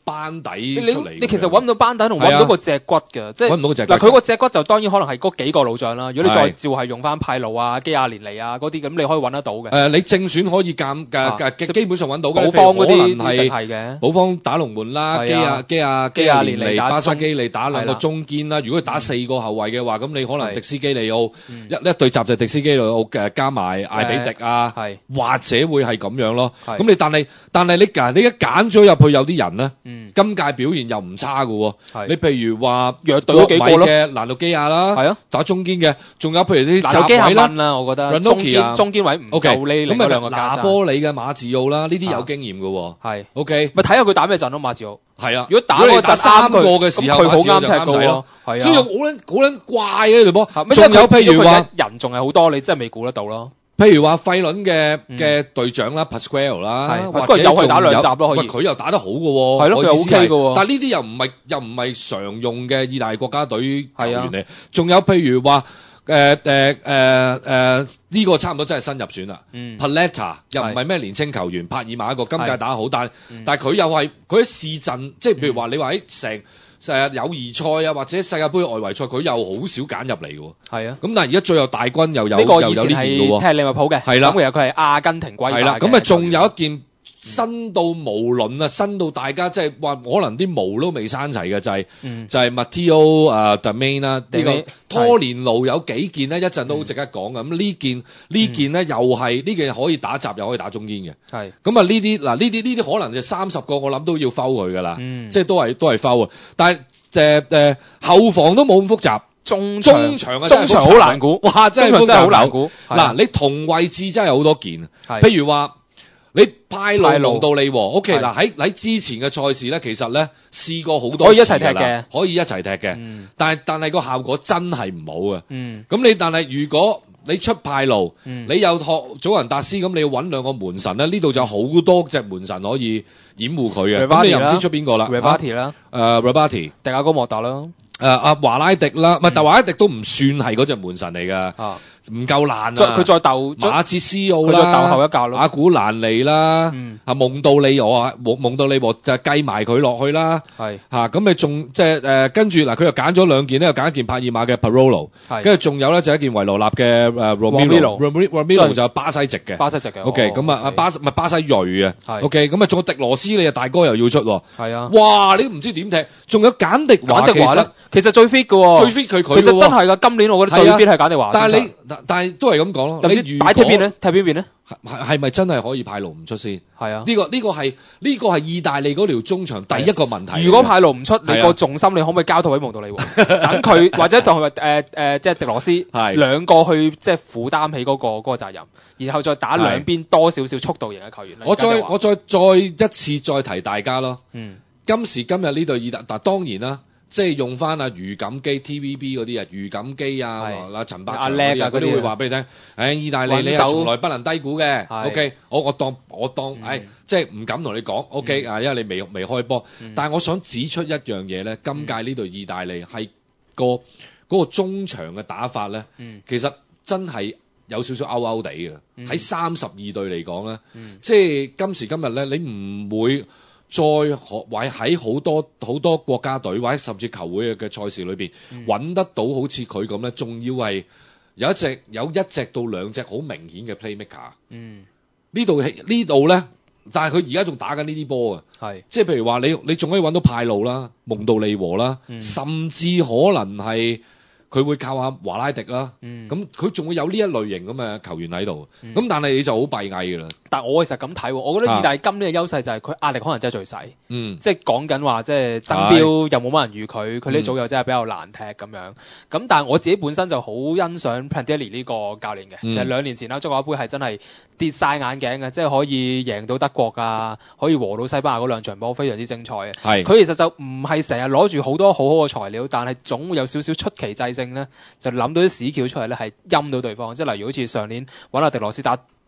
Speaker 6: 班底出嚟。
Speaker 7: 你其實揾唔到班底同揾唔到個脊骨嘅，即係
Speaker 6: 揾唔到個脊骨。
Speaker 7: 嗱，佢個脊骨就當然可能係嗰幾個老將啦。如果你再照係用翻派路啊、基亞連尼啊嗰啲，咁你可以揾得到嘅。
Speaker 6: 誒，你正選可以減嘅嘅基本上揾到嘅。
Speaker 7: 保方嗰啲
Speaker 6: 係
Speaker 7: 係嘅，
Speaker 6: 保方打龍門啦，基亞基亞基亞連尼、巴沙基利打兩個中堅啦。如果佢打四個後衛嘅話，咁你可能迪斯基利奧一一對集就迪斯基利奧嘅加埋艾比迪啊，或者會係咁樣咯。咁你但係但係你揀你一揀咗入去有啲人咧，今屆表現又唔差嘅。你譬如話
Speaker 7: 弱隊嗰幾個咯，
Speaker 6: 蘭路基亞啦，
Speaker 7: 係啊，打
Speaker 6: 中堅嘅，仲有譬如啲
Speaker 7: 閘位啦，我覺得中堅中堅位唔夠呢另外兩個價。
Speaker 6: 拿波里嘅馬治奧啦，呢啲有經驗嘅，係 OK，
Speaker 7: 咪睇下佢打咩陣咯，馬治奧係啊，如果打嗰陣
Speaker 6: 三個嘅時候，
Speaker 7: 佢好啱踢嘅咯，係啊，
Speaker 6: 所以好撚好撚怪嘅呢條波，
Speaker 7: 仲有譬如話人仲係好多，你真係未估得到咯。
Speaker 6: 譬如話費倫嘅嘅隊長啦 Pasquale 啦，或者
Speaker 7: 又係打兩集咯，可以。
Speaker 6: 佢又打得好嘅，
Speaker 7: 係咯，佢 OK 嘅。
Speaker 6: 但係呢啲又唔係又唔係常用嘅意大利國家隊球員嚟。仲有譬如話誒誒誒誒呢個差唔多真係新入選啦。Paletta 又唔係咩年青球員，帕爾馬一個今屆打得好，但係但係佢又係佢喺試陣，即係譬如話你話喺成。誒友誼賽啊，或者世界盃外圍賽，佢又好少揀入嚟嘅喎。係啊，咁但係而家最後大軍又有又有呢件嘅喎。踢利物浦嘅，係啦，咁其實佢係阿根廷歸化嘅。係啦，咁啊仲有一件新到無論啊，新到大家即係話可能啲毛都未生齊嘅就係就係 Matteo 啊 Darmian 啦，呢個拖連奴有幾件咧，一陣都好值得講嘅。咁呢件呢件咧又係呢件可以打閘又可以打中堅嘅。係咁啊呢啲嗱呢啲呢啲可能就三十個我諗都要 foul 佢㗎啦，即係都係都係 foul。但係誒誒後防都冇咁複雜，中中場啊中場好難估，哇真係真係好難估。嗱你同位置真係好多件，譬如話。你派路龍道利和 ，OK 嗱喺喺之前嘅賽事咧，其實咧試過好多次可以一齊踢嘅，可以一齊踢嘅，嗯、但係但係個效果真係唔好嘅。咁、嗯、你但係如果你出派路，嗯、你又學祖雲達斯，咁你要揾兩個門神咧，呢度就好多隻門神可以掩護佢嘅。咁你又唔知出邊個啦
Speaker 7: Rebati 啦，
Speaker 6: 誒 Rebati，迪亞哥莫特啦，誒阿華拉迪啦，唔係、嗯、但華拉迪都唔算係嗰隻門神嚟㗎。啊唔夠爛啊！佢再鬥馬切斯奧啦，佢再鬥後一格咯。阿古蘭尼啦，啊蒙道利我啊蒙蒙道利和就計埋佢落去啦。係嚇咁咪仲即係誒跟住嗱，佢又揀咗兩件咧，又揀一件帕爾馬嘅 Parolo， 跟住仲有咧就一件維羅納嘅誒 Romero，Romero 就係巴西籍嘅。巴西籍嘅。OK，咁啊巴唔係巴西裔啊。OK，咁啊仲有迪羅斯，你啊大哥又要出喎。係啊。哇！你都唔知點踢，仲有簡迪華。簡迪華咧，其實最 fit 嘅喎。最 fit 佢佢。其實真係㗎，今年我覺得最 fit 係簡迪華。但係你。但係都係咁講咯，你擺踢邊咧？踢邊邊咧？係係咪真係可以派路唔出先？係啊，呢個呢個係呢個係意大利嗰條中場第一個問題。如果派路唔出，你個重心你可唔可以交託俾蒙道利？等佢或者同佢誒誒，即係迪羅斯兩個去即係負擔起嗰個嗰個責任，然後再打兩邊多少少速度型嘅球員。我再我再再一次再提大家咯。嗯，今時今日呢隊意大，但當然啦。即係用翻阿余錦基 T V B 嗰啲啊，余錦基啊，阿陳百祥嗰啲啊，嗰啲會話俾你聽。誒，意大利你係從來不能低估嘅。O K，我我當我當誒，即係唔敢同你講。O K，啊，因為你未未開波。但係我想指出一樣嘢咧，今屆呢隊意大利係個嗰個中場嘅打法咧，其實真係有少少勾勾地嘅。喺三十二隊嚟講咧，即係今時今日咧，你唔會。再學或喺好多好多國家隊或者甚至球會嘅賽事裏邊揾、嗯、得到好似佢咁咧，仲要係有一隻有一隻到兩隻好明顯嘅 playmaker。嗯，呢度呢度咧，但係佢而家仲打緊呢啲波啊。係，即係譬如話你你仲可以揾到派路啦、蒙道利和啦，嗯、甚至可能係。佢會靠下華拉迪啦，咁佢仲會有呢一類型咁嘅球員喺度，咁、嗯、但係你就好閉翳㗎啦。但係我其實咁睇，我覺得意大利今年嘅優勢就係佢壓力可能真係最細，嗯、即係講緊話即係爭標又冇乜人預佢，佢呢組又真係比較難踢咁樣。咁但係我自己本身就好欣賞 Prandelli 呢個教練嘅，嗯、其實兩年前啦，足球杯係真係跌晒眼鏡嘅，即係可以贏到德國啊，可以和到西班牙嗰兩場波，非常之精彩嘅。係，佢其實就唔係成日攞住好多好好嘅材料，但係總會有少少出奇制勝咧，就諗到啲屎橋出嚟咧，係陰到對方。即係例如好似上年揾阿迪羅斯打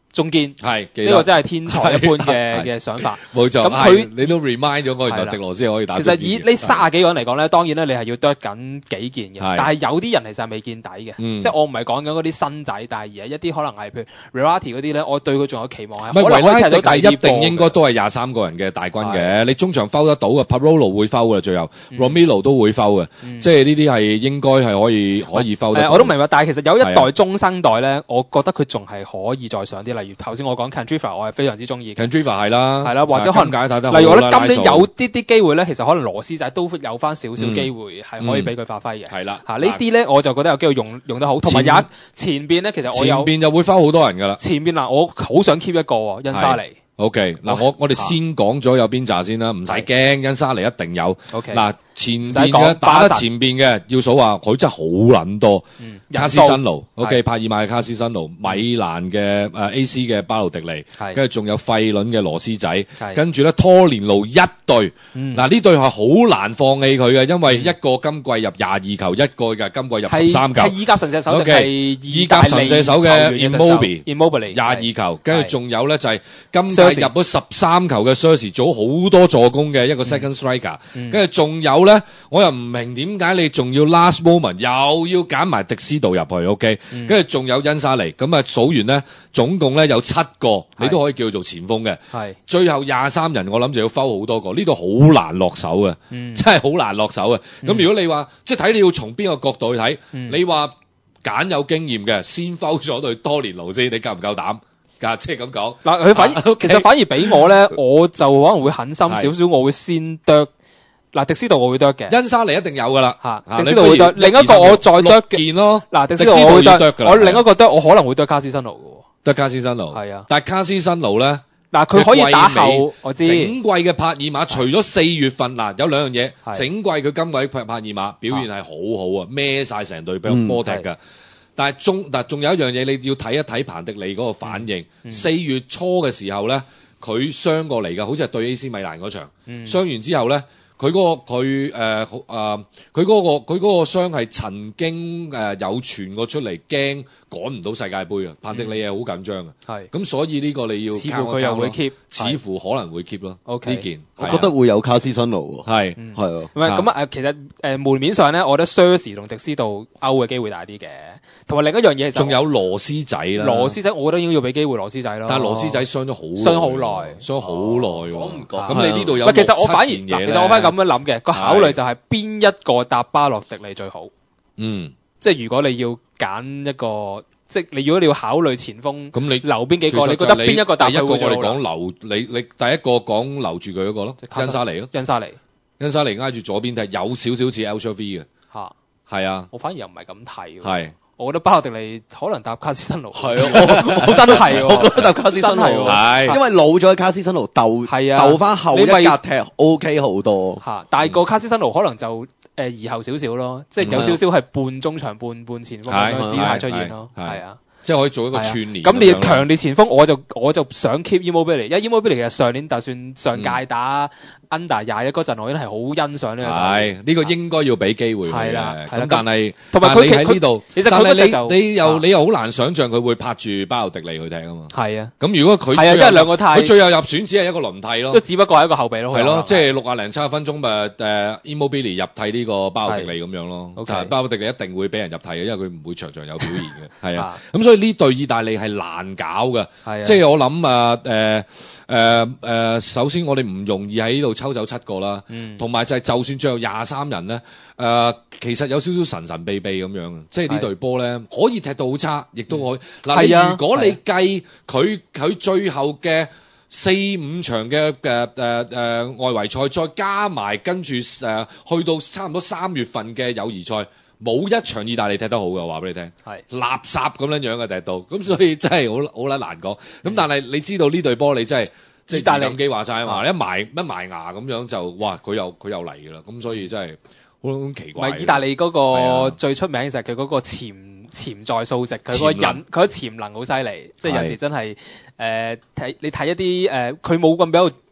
Speaker 7: 中堅
Speaker 6: 係
Speaker 7: 呢個真係天才一般嘅嘅想法。
Speaker 6: 冇錯，
Speaker 7: 咁佢
Speaker 6: 你都 remind 咗我，原來迪羅斯可以打。
Speaker 7: 其實以呢卅幾個人嚟講咧，當然咧你係要得緊幾件嘅，但係有啲人其實係未見底嘅，即係我唔係講緊嗰啲新仔，但係而係一啲可能係譬如 Verratti 嗰啲咧，我對佢仲有期望係。
Speaker 6: 唔係維拉迪係一定應該都係廿三個人嘅大軍嘅，你中場 foul 得到嘅 Parolo 會 foul 嘅，最後 Romelu 都會 foul 嘅，即係呢啲係應該係可以可以 foul 得。
Speaker 7: 我都明白，但係其實有一代中生代咧，我覺得佢仲係可以再上啲，例如頭先我講 Candreva 我係非常之中意嘅。
Speaker 6: Candreva 係啦，
Speaker 7: 係啦，或者可能
Speaker 6: 解得
Speaker 7: 例如我覺得今年有啲啲機會咧，其實可能羅斯仔都有翻少少機會係可以俾佢發揮嘅。
Speaker 6: 係啦，
Speaker 7: 嚇呢啲咧我就覺得有機會用用得好，同埋有前邊咧，其實我有
Speaker 6: 前邊就會翻好多人㗎啦。
Speaker 7: 前邊嗱，我好想 keep 一個喎，恩沙尼。
Speaker 6: OK，嗱我我哋先講咗有邊紮先啦，唔使驚，恩沙尼一定有。
Speaker 7: OK，
Speaker 6: 嗱前邊嘅打得前邊嘅，要數話佢真係好撚多。嗯，卡斯辛奴 ，OK，帕爾馬嘅卡斯辛奴，米蘭嘅誒 A C 嘅巴魯迪尼，跟住仲有費倫嘅羅斯仔，跟住咧拖連奴一隊。嗱呢隊係好難放棄佢嘅，因為一個今季入廿二球，一個嘅今季入十三球。
Speaker 7: 係意甲神射手定係
Speaker 6: 意甲神射手嘅 Immobile 廿二球，跟住仲有咧就係今季入咗十三球嘅 Serge 做好多助攻嘅一個 second striker，跟住仲有咧，我又唔明點解你仲要 last moment 又要揀埋迪斯道入去 ，OK，跟住仲有恩沙尼，咁啊數完咧，總共咧有七個，你都可以叫做前鋒嘅，係最後廿三人，我諗就要 foul 好多個，呢度好難落手嘅，真係好難落手嘅。咁如果你話即係睇你要從邊個角度去睇，你話揀有經驗嘅，先 foul 咗對多連奴先，你夠唔夠膽？即係咁講，
Speaker 7: 嗱佢反而、啊 okay. 其實反而俾我咧，我就可能會狠心少少，我會先剁嗱迪斯道我會剁嘅，
Speaker 6: 恩沙尼一定有噶啦嚇，
Speaker 7: 迪斯道會剁，另一個我再剁
Speaker 6: 件咯，
Speaker 7: 嗱迪斯道我會剁，我另一個剁我可能會剁卡斯辛奴嘅喎，
Speaker 6: 剁卡斯辛奴係啊，但係卡斯辛奴咧
Speaker 7: 嗱佢可以打後，我知
Speaker 6: 整季嘅帕爾馬除咗四月份嗱有兩樣嘢，整季佢今季帕帕爾馬表現係好好啊，孭晒成隊俾波踢㗎。但係中，但係仲有一樣嘢，你要睇一睇彭迪利嗰個反應。四、嗯嗯、月初嘅時候咧，佢傷過嚟㗎，好似係對 A C 米蘭嗰場。嗯、傷完之後咧，佢嗰、嗰個佢誒誒，佢嗰個佢嗰個傷係曾經誒、呃、有傳過出嚟，驚趕唔到世界盃啊！彭迪利係好緊張嘅，係咁、嗯、所以呢個你要
Speaker 7: 似乎佢又會 keep，
Speaker 6: 似乎可能會 keep 咯。OK 呢件，
Speaker 5: 我覺得會有卡斯辛奴喎，係
Speaker 6: 係
Speaker 5: 喎。
Speaker 7: 唔係咁啊誒，其實誒、呃、門面上咧，我覺得 Serge 同迪斯道歐嘅機會大啲嘅。同埋另一樣嘢，
Speaker 6: 仲有羅斯仔啦。
Speaker 7: 羅斯仔，我覺得應該要俾機會羅斯仔咯。
Speaker 6: 但係羅斯仔傷咗好，
Speaker 7: 傷好耐，
Speaker 6: 傷好耐。
Speaker 5: 講唔講？
Speaker 6: 咁你呢度有
Speaker 7: 其實我反而，其實我反而咁樣諗嘅，個考慮就係邊一個搭巴洛迪利最好。
Speaker 6: 嗯，
Speaker 7: 即係如果你要揀一個，即係你如果你要考慮前鋒，咁你留邊幾個？你覺得邊一個搭佢會最好？
Speaker 6: 第一個我哋講留，你你第一個講留住佢嗰個咯，恩沙尼咯，
Speaker 7: 恩沙尼，
Speaker 6: 恩沙尼挨住左邊踢，有少少似 El Shaarawy 嘅。嚇，係啊。
Speaker 7: 我反而又唔係咁睇。
Speaker 6: 係。
Speaker 7: 我覺得巴洛迪尼可能搭卡斯辛奴，
Speaker 5: 係啊，我真係，我覺得搭卡斯辛奴，
Speaker 6: 係，
Speaker 5: 因為老咗嘅卡斯辛奴鬥，係啊，鬥翻後一格踢 OK 好多。
Speaker 7: 嚇，但係個卡斯辛奴可能就誒移後少少咯，即係有少少係半中場半半前鋒咁樣姿態出現咯，係啊。
Speaker 6: 即係可以做一個串聯。
Speaker 7: 咁你強烈前鋒，我就我就想 keep Immobile，因為 Immobile其實上年就算上屆打 under 廿一嗰陣，我已經係好欣賞呢個。係
Speaker 6: 呢個應該要俾機會佢嘅。係啦，咁但係
Speaker 7: 同埋佢
Speaker 6: 喺呢度，
Speaker 7: 其實佢就
Speaker 6: 你又你又好難想像佢會拍住巴洛迪利去踢啊嘛。係
Speaker 7: 啊。
Speaker 6: 咁如果佢
Speaker 7: 係啊，因為兩個太
Speaker 6: 佢最後入選只係一個輪替咯。
Speaker 7: 都只不過係一個後備咯。
Speaker 6: 係咯，即係六廿零七十分鐘咪誒 Immobile 入替呢個巴洛迪利咁樣咯。但係巴洛迪利一定會俾人入替嘅，因為佢唔會場場有表現嘅。係啊。咁所以呢隊意大利係難搞嘅，即係我諗啊，誒誒誒，首先我哋唔容易喺呢度抽走七個啦，同埋、嗯、就係就算最後廿三人咧，誒、呃、其實有少少神神秘秘咁樣，即係呢隊波咧可以踢到好差，亦都可以。嗱、嗯，如果你計佢佢最後嘅四五場嘅誒誒誒外圍賽，再加埋跟住誒、呃、去到差唔多三月份嘅友誼賽。冇一場意大利踢得好嘅，話俾你聽，係垃圾咁樣樣嘅踢到，咁所以真係好好撚難講。咁、嗯、但係你知道呢隊波你真係即係大林基話齋啊嘛，你一埋一埋牙咁樣就哇佢又佢又嚟㗎啦，咁所以真係好奇怪。
Speaker 7: 唔係意大利嗰個最出名就係佢嗰個潛潛在數值，佢個人佢嘅潛能好犀利，即係有時真係誒睇你睇一啲誒佢冇咁比較。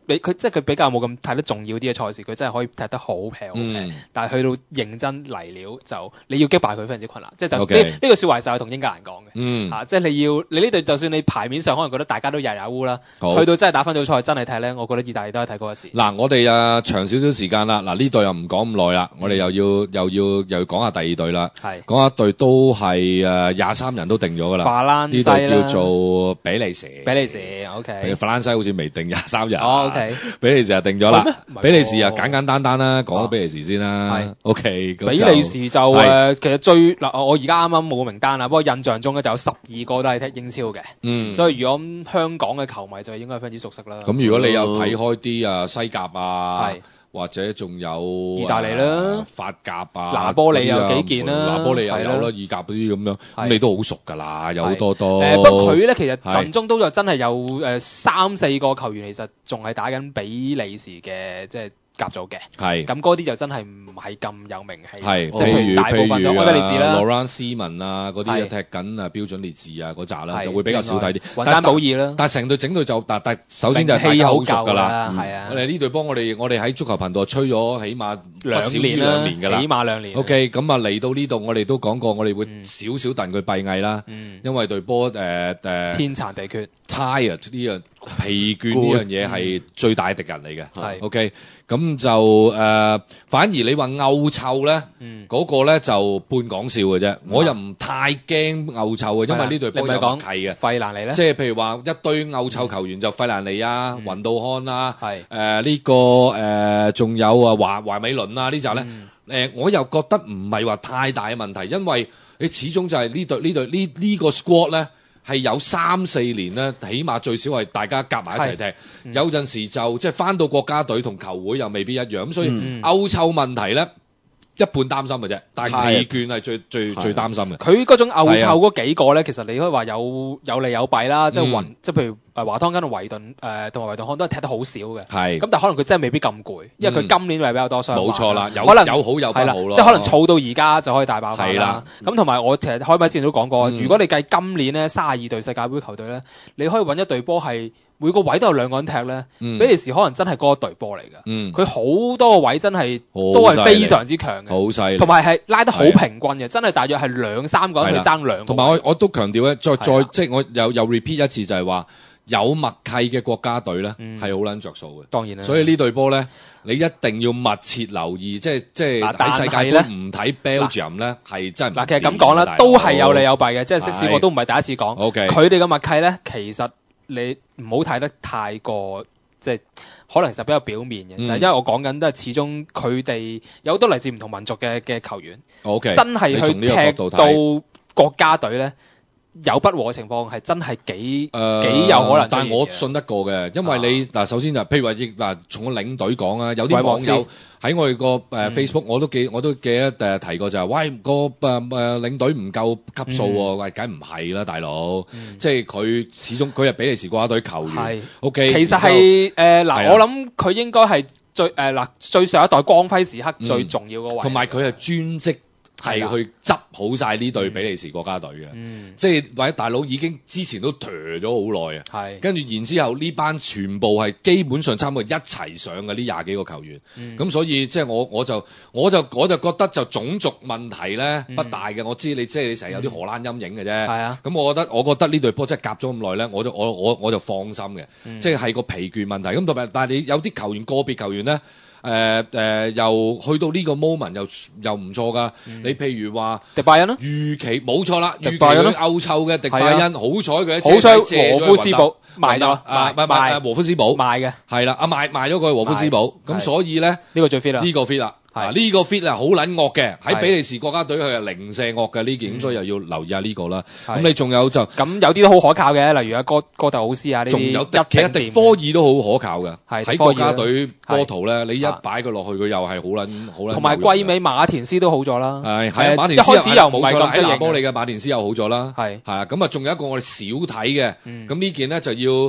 Speaker 7: 比佢即係佢比較冇咁睇得重要啲嘅賽事，佢真係可以踢得好平好平。嗯、但係去到認真嚟料就你要擊敗佢非常之困難。即係就呢呢個説話就係同英格蘭講嘅。嗯，啊，即係你要你呢隊就算你牌面上可能覺得大家都日日烏啦，去到真係打分組賽真係踢咧，我覺得意大利都係睇嗰一時。
Speaker 6: 嗱，我哋啊長少少時間啦，嗱呢隊又唔講咁耐啦，我哋又要又要又要講下第二隊啦。係講下隊都係誒廿三人都定咗㗎啦。法蘭西呢隊叫做比利時。比利時 OK。法蘭西好似未定廿三人。哦 OK。比利時就定咗啦。比利時啊簡簡單單啦，講咗比利時先啦。係 OK。比
Speaker 7: 利時就誒其實最嗱我而家啱啱冇個名單啦，不過印象中咧就有十二個都係踢英超嘅。嗯。所以如果香港嘅球迷就應該非常之熟悉啦。
Speaker 6: 咁如果你有睇開啲啊西甲啊，或者仲有
Speaker 7: 意大利啦、
Speaker 6: 法甲啊、
Speaker 7: 拿波利有幾件啦，
Speaker 6: 拿波利又有啦，意甲嗰啲咁樣，咁你都好熟㗎啦，有好多多。
Speaker 7: 誒，不過佢咧其實陣中都有真係有誒三四個球員，其實仲係打緊比利時嘅，即係甲組嘅。係。咁嗰啲就真係唔係咁有名氣。係。即係大部分都我哋列治啦。
Speaker 6: 羅蘭斯文啊，嗰啲踢緊啊標準列治啊嗰扎啦，就會比較少睇啲。
Speaker 7: 雲丹寶爾啦。
Speaker 6: 但係成隊整隊就但但首先就係大家好熟㗎啦。係啊。我哋呢隊幫我哋我哋喺足球頻道吹咗起碼
Speaker 7: 兩年啦，
Speaker 6: 兩年㗎啦，
Speaker 7: 起碼兩年。
Speaker 6: OK，咁啊嚟到呢度我哋都講過，我哋會少少戥佢閉翳啦。嗯。因為隊波誒誒
Speaker 7: 天殘地缺
Speaker 6: ，tired 呢樣疲倦呢樣嘢係最大敵人嚟嘅。係。OK。咁就誒、呃，反而你話歐臭咧，嗰、嗯、個咧就半講笑嘅啫。嗯、我又唔太驚歐臭嘅，因為呢隊波有默契嘅。
Speaker 7: 費蘭尼咧，
Speaker 6: 即係譬如話一堆歐臭球員就費蘭尼啊、雲道漢啊，係誒呢個誒仲、呃、有啊華華美倫啊呢扎咧，誒、嗯呃、我又覺得唔係話太大嘅問題，因為你始終就係呢隊呢隊呢呢個 squad 咧。係有三四年咧，起碼最少係大家夾埋一齊踢。嗯、有陣時就即係翻到國家隊同球會又未必一樣，咁所以歐臭問題咧一半擔心嘅啫，但係疲倦係最最最擔心嘅。
Speaker 7: 佢嗰種歐臭嗰幾個咧，其實你可以話有有利有弊啦，即係雲，即係譬如。誒華湯根同維頓誒同埋維頓漢都係踢得好少嘅，係咁，但係可能佢真係未必咁攰，因為佢今年係比較多傷。冇錯啦，有可能有好有不好咯，即係可能儲到而家就可以大爆發啦。咁同埋我其實開麥之前都講過，如果你計今年咧三十二隊世界盃球隊咧，你可以揾一隊波係每個位都有兩個人踢咧，比利時可能真係嗰一隊波嚟㗎。佢好多個位真係都係非常之強嘅，好犀利，同埋係拉得好平均嘅，真係大約係兩三個人去爭兩個。
Speaker 6: 同埋我我都強調咧，再再即係我又又 repeat 一次就係話。有默契嘅國家隊咧，係好撚着數嘅。
Speaker 7: 當然啦，
Speaker 6: 所以呢隊波咧，你一定要密切留意，即係即係喺世界盃唔睇 Belgium 咧，係真係
Speaker 7: 嗱。其實咁講啦，都係有利有弊嘅，即係即使我都唔係第一次講。OK，佢哋嘅默契咧，其實你唔好睇得太過，即係可能其實比較表面嘅，就係因為我講緊都係始終佢哋有好多嚟自唔同民族嘅嘅球員。OK，真係去踢到國家隊咧。有不和嘅情況係真係幾、呃、幾有可能，
Speaker 6: 但係我信得過嘅，因為你嗱、啊、首先就譬如話亦嗱從個領隊講啊，有啲網友喺我哋個誒 Facebook、嗯、我都記我都記得誒提過就係、是，喂個誒誒領隊唔夠級數喎，嗯、喂梗唔係啦，大佬，嗯、即係佢始終佢係比利時國家隊球員係 OK，
Speaker 7: 其實係誒嗱，我諗佢應該係最誒嗱、呃、最上一代光輝時刻最重要個位，
Speaker 6: 同埋佢係專職。係去執好晒呢隊比利時國家隊嘅，嗯、即係或者大佬已經之前都頹咗好耐啊，係跟住然之後呢班全部係基本上差唔多一齊上嘅呢廿幾個球員，咁、嗯、所以即係我我就我就我就覺得就種族問題咧不大嘅，嗯、我知你即係你成日有啲荷蘭陰影嘅啫，係啊、嗯，咁我覺得我覺得呢隊波即係夾咗咁耐咧，我就我我我就放心嘅，嗯、即係係個疲倦問題，咁同埋但係你有啲球員個別球員咧。誒誒、呃呃，又去到呢個 moment 又又唔錯噶。嗯、你譬如話
Speaker 7: 迪拜恩咯，
Speaker 6: 預期冇錯啦，預期佢歐臭嘅迪拜恩，好彩佢
Speaker 7: 好彩和夫斯堡賣咗
Speaker 6: 啊，賣賣和夫斯堡
Speaker 7: 賣嘅，係
Speaker 6: 啦，啊賣賣咗佢和夫斯堡，咁所以咧
Speaker 7: 呢個最 fit 啦，
Speaker 6: 呢個 fit 啦。啊！呢個 fit 啊，好撚惡嘅，喺比利時國家隊佢係零舍惡嘅呢件，咁所以又要留意下呢個啦。咁你仲有就
Speaker 7: 咁有啲都好可靠嘅，例如阿哥哥特奧斯啊呢啲，
Speaker 6: 仲有其實迪科爾都好可靠嘅。喺國家隊波圖咧，你一擺佢落去，佢又係好撚好撚。
Speaker 7: 同埋季尾馬田斯都好咗啦。係
Speaker 6: 係啊，馬田斯一開始又冇錯啦，喺拿波利嘅馬田斯又好咗啦。係係啊，咁啊仲有一個我哋少睇嘅，咁呢件咧就要。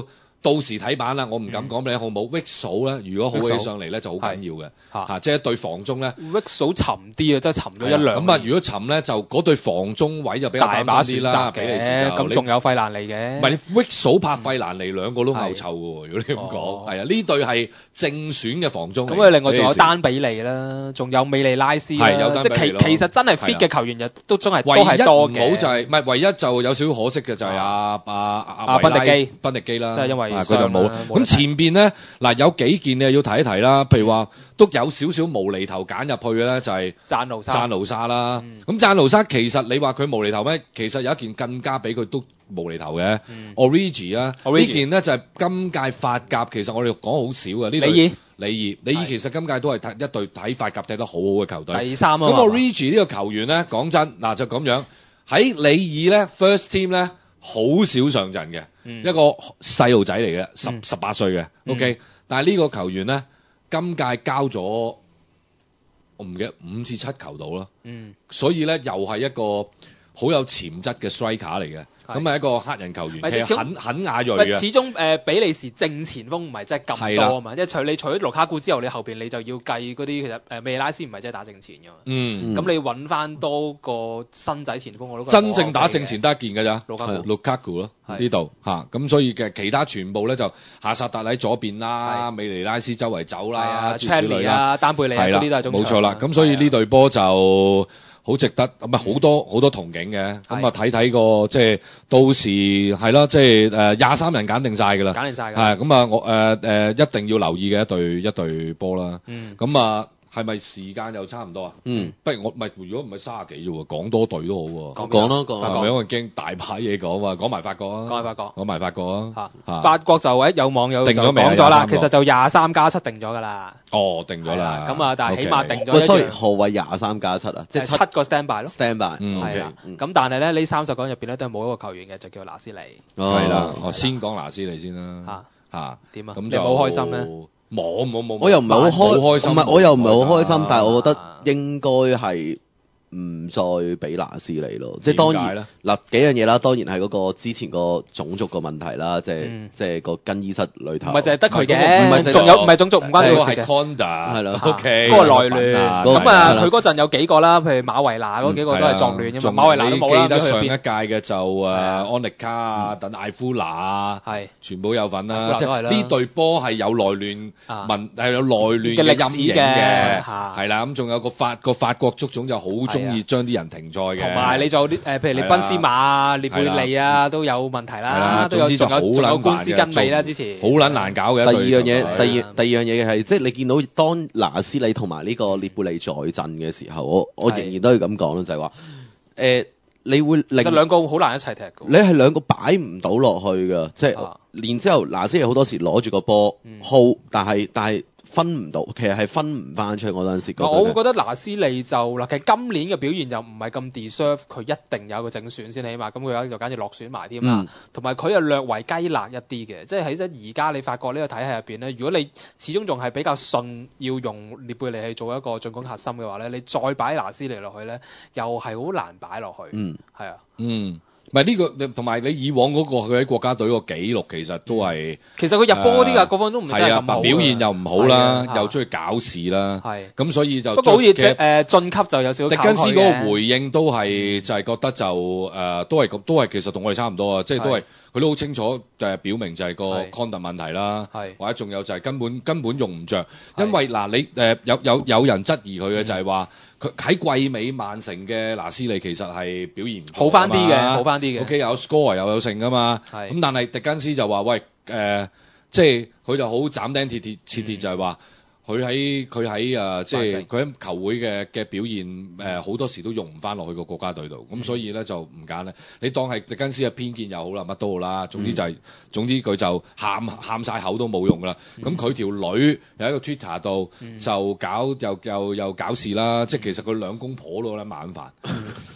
Speaker 6: 到時睇版啦，我唔敢講俾你好冇。Wixall 咧，如果好起上嚟咧就好緊要嘅嚇，即係一對防中咧。
Speaker 7: Wixall 沉啲啊，真係沉咗一兩。
Speaker 6: 咁啊，如果沉咧就嗰對防中位就比較擔心啲啦。比利時
Speaker 7: 咁仲有費蘭尼嘅。
Speaker 6: 唔係 Wixall 拍費蘭尼兩個都牛臭嘅喎，如果你咁講，係啊，呢對係正選嘅防中。
Speaker 7: 咁啊，另外仲有丹比利啦，仲有美利拉斯啦，即係其其實真係 fit 嘅球員又都真係都係多嘅。唯一唔好就係唔係唯一就有少少可惜嘅就係阿阿阿賓迪基，賓迪基啦， 即係因為
Speaker 6: 佢就冇。咁前邊咧嗱有幾件你要提一提啦，譬如話都有少少無厘頭揀入去嘅咧，就係
Speaker 7: 贊奴沙，
Speaker 6: 贊奴沙啦。咁贊奴沙其實你話佢無厘頭咩？其實有一件更加比佢都無厘頭嘅 Origi 啊，呢件咧就係今屆法甲，其實我哋講好少嘅呢隊。里爾，里爾，里爾其實今屆都係踢一隊喺法甲踢得好好嘅球隊。
Speaker 7: 第三啊嘛。
Speaker 6: 咁 Origi 呢個球員咧，講真嗱就咁樣喺里爾咧 First Team 咧好少上陣嘅，一個細路仔嚟嘅，十十八歲嘅 ，OK。但係呢個球員咧，今屆交咗我唔記得五至七球到啦，嗯，所以咧又係一個好有潛質嘅 striker 嚟嘅。咁係一個黑人球員，係很很亞裔嘅。
Speaker 7: 始終誒、呃、比利時正前鋒唔係真係咁多啊嘛，即係除你除咗盧卡古之後，你後邊你就要計嗰啲其實誒美拉斯唔係真係打正前㗎嘛。嗯，咁你揾翻多個新仔前鋒我都覺得
Speaker 6: 真正打正前得一件㗎咋，盧卡古，盧卡古咯呢度嚇。咁所以嘅其他全部咧就夏薩特喺左邊啦，美尼拉斯周圍走啦，諸如此類啦，
Speaker 7: 丹貝利嗰啲都係中場。
Speaker 6: 冇錯啦，咁所以呢隊波就好值得，咁啊好多好多同景嘅，咁啊睇睇個即係到時係啦，即係誒廿三人揀定晒㗎啦，
Speaker 7: 揀定晒㗎，
Speaker 6: 係咁啊我誒誒一定要留意嘅一隊一隊波啦，咁啊係咪時間又差唔多啊？嗯，不如我唔係如果唔係卅幾啫喎，講多隊都好喎，
Speaker 5: 講咯講，
Speaker 6: 係咪因為驚大把嘢講啊？講埋法國啊，
Speaker 7: 講埋法國，
Speaker 6: 講埋法國啊，嚇法
Speaker 7: 國就誒有網友就講咗啦，其實就廿三加七定咗㗎啦。
Speaker 6: 哦，定咗啦。
Speaker 7: 咁啊，但係起碼定咗。
Speaker 5: sorry，何謂廿三加七啊？
Speaker 7: 即係七個 standby 咯。
Speaker 5: standby，
Speaker 7: 係啦。咁但係咧，呢三十個人入邊咧都係冇一個球員嘅，就叫拿斯利。
Speaker 6: 係啦，我先講拿斯利先啦。嚇嚇
Speaker 7: 點啊？咁就好開心咧。
Speaker 6: 冇冇冇，
Speaker 5: 我又唔係好開心，唔係我又唔係好開心，
Speaker 6: 啊、
Speaker 5: 但係我覺得應該係唔再俾拿斯利咯。即係當然嗱幾樣嘢啦，當然係嗰個之前個種族個問題啦，即係、嗯、即係個更衣室裏頭。
Speaker 7: 唔係淨係得佢嘅，唔係仲有唔係種族唔關佢事嘅。
Speaker 6: Conda
Speaker 5: 係咯
Speaker 6: ，OK。
Speaker 7: 嗰個內亂咁啊，佢嗰陣有幾個啦，譬如馬維拿嗰幾個都係作亂嘅嘛。馬維拿都冇啦。
Speaker 6: 記得上一屆嘅就誒安力卡啊，等艾夫拿啊，係全部有份啦。即係呢隊波係有內亂問係有內亂嘅陰影嘅，係啦。咁仲有個法個法國足總就好中意將啲人停賽嘅。同埋
Speaker 7: 你就啲誒，譬如你賓斯馬啊、列貝利啊都有問題啦，都有仲有仲有官司跟尾啦，之前
Speaker 6: 好撚難搞嘅。
Speaker 5: 第二樣嘢，第二第二樣嘢嘅係即係你見到當拿斯里同埋呢個列貝利在陣嘅時候，我我仍然都要咁講咯，就係話誒，你會令
Speaker 7: 其實兩個好難一齊踢嘅。
Speaker 5: 你係兩個擺唔到落去㗎，即係然之後拿斯里好多時攞住個波 hold，但係但係。分唔到，其實係分唔翻出。我嗰陣時覺得，
Speaker 7: 我會覺得拿斯利就嗱，其實今年嘅表現就唔係咁 deserve，佢一定有個正選先起碼，咁佢而家就簡直落選埋添啦。同埋佢又略為雞肋一啲嘅，即係喺即而家你發覺呢個體系入邊咧，如果你始終仲係比較信要用列貝利去做一個進攻核心嘅話咧，你再擺拿斯利落去咧，又係好難擺落去。嗯，係啊，
Speaker 6: 嗯。唔係呢個，同埋你以往嗰個佢喺國家隊個紀錄其實都係，
Speaker 7: 其實佢入波嗰啲㗎，各方都唔真係咁好，
Speaker 6: 表現又唔好啦，又中意搞事啦，係咁所以就
Speaker 7: 不過好似誒晉級就有少少。
Speaker 6: 迪根斯嗰個回應都係就係覺得就誒都係都係其實同我哋差唔多啊，即係都係佢都好清楚誒表明就係個 conduct 問題啦，或者仲有就係根本根本用唔着，因為嗱你誒有有有人質疑佢嘅就係話。佢喺季尾曼城嘅拿斯利其實係表現唔
Speaker 7: 好翻啲嘅，好翻啲嘅。
Speaker 6: O.K. 有 score 又有勝噶嘛，咁是但係迪根斯就話：喂，誒、呃，即係佢就好斬釘鐵鐵切鐵就係話。佢喺佢喺誒，即係佢喺球會嘅嘅表現誒，好、呃、多時都用唔翻落去個國家隊度，咁、嗯、所以咧就唔揀咧。你當係迪根斯嘅偏見又好啦，乜都好啦，總之就係、是嗯、總之佢就喊喊曬口都冇用噶啦。咁佢條女又喺個 Twitter 度就搞又又又搞事啦，嗯、即係其實佢兩公婆都咧晚飯。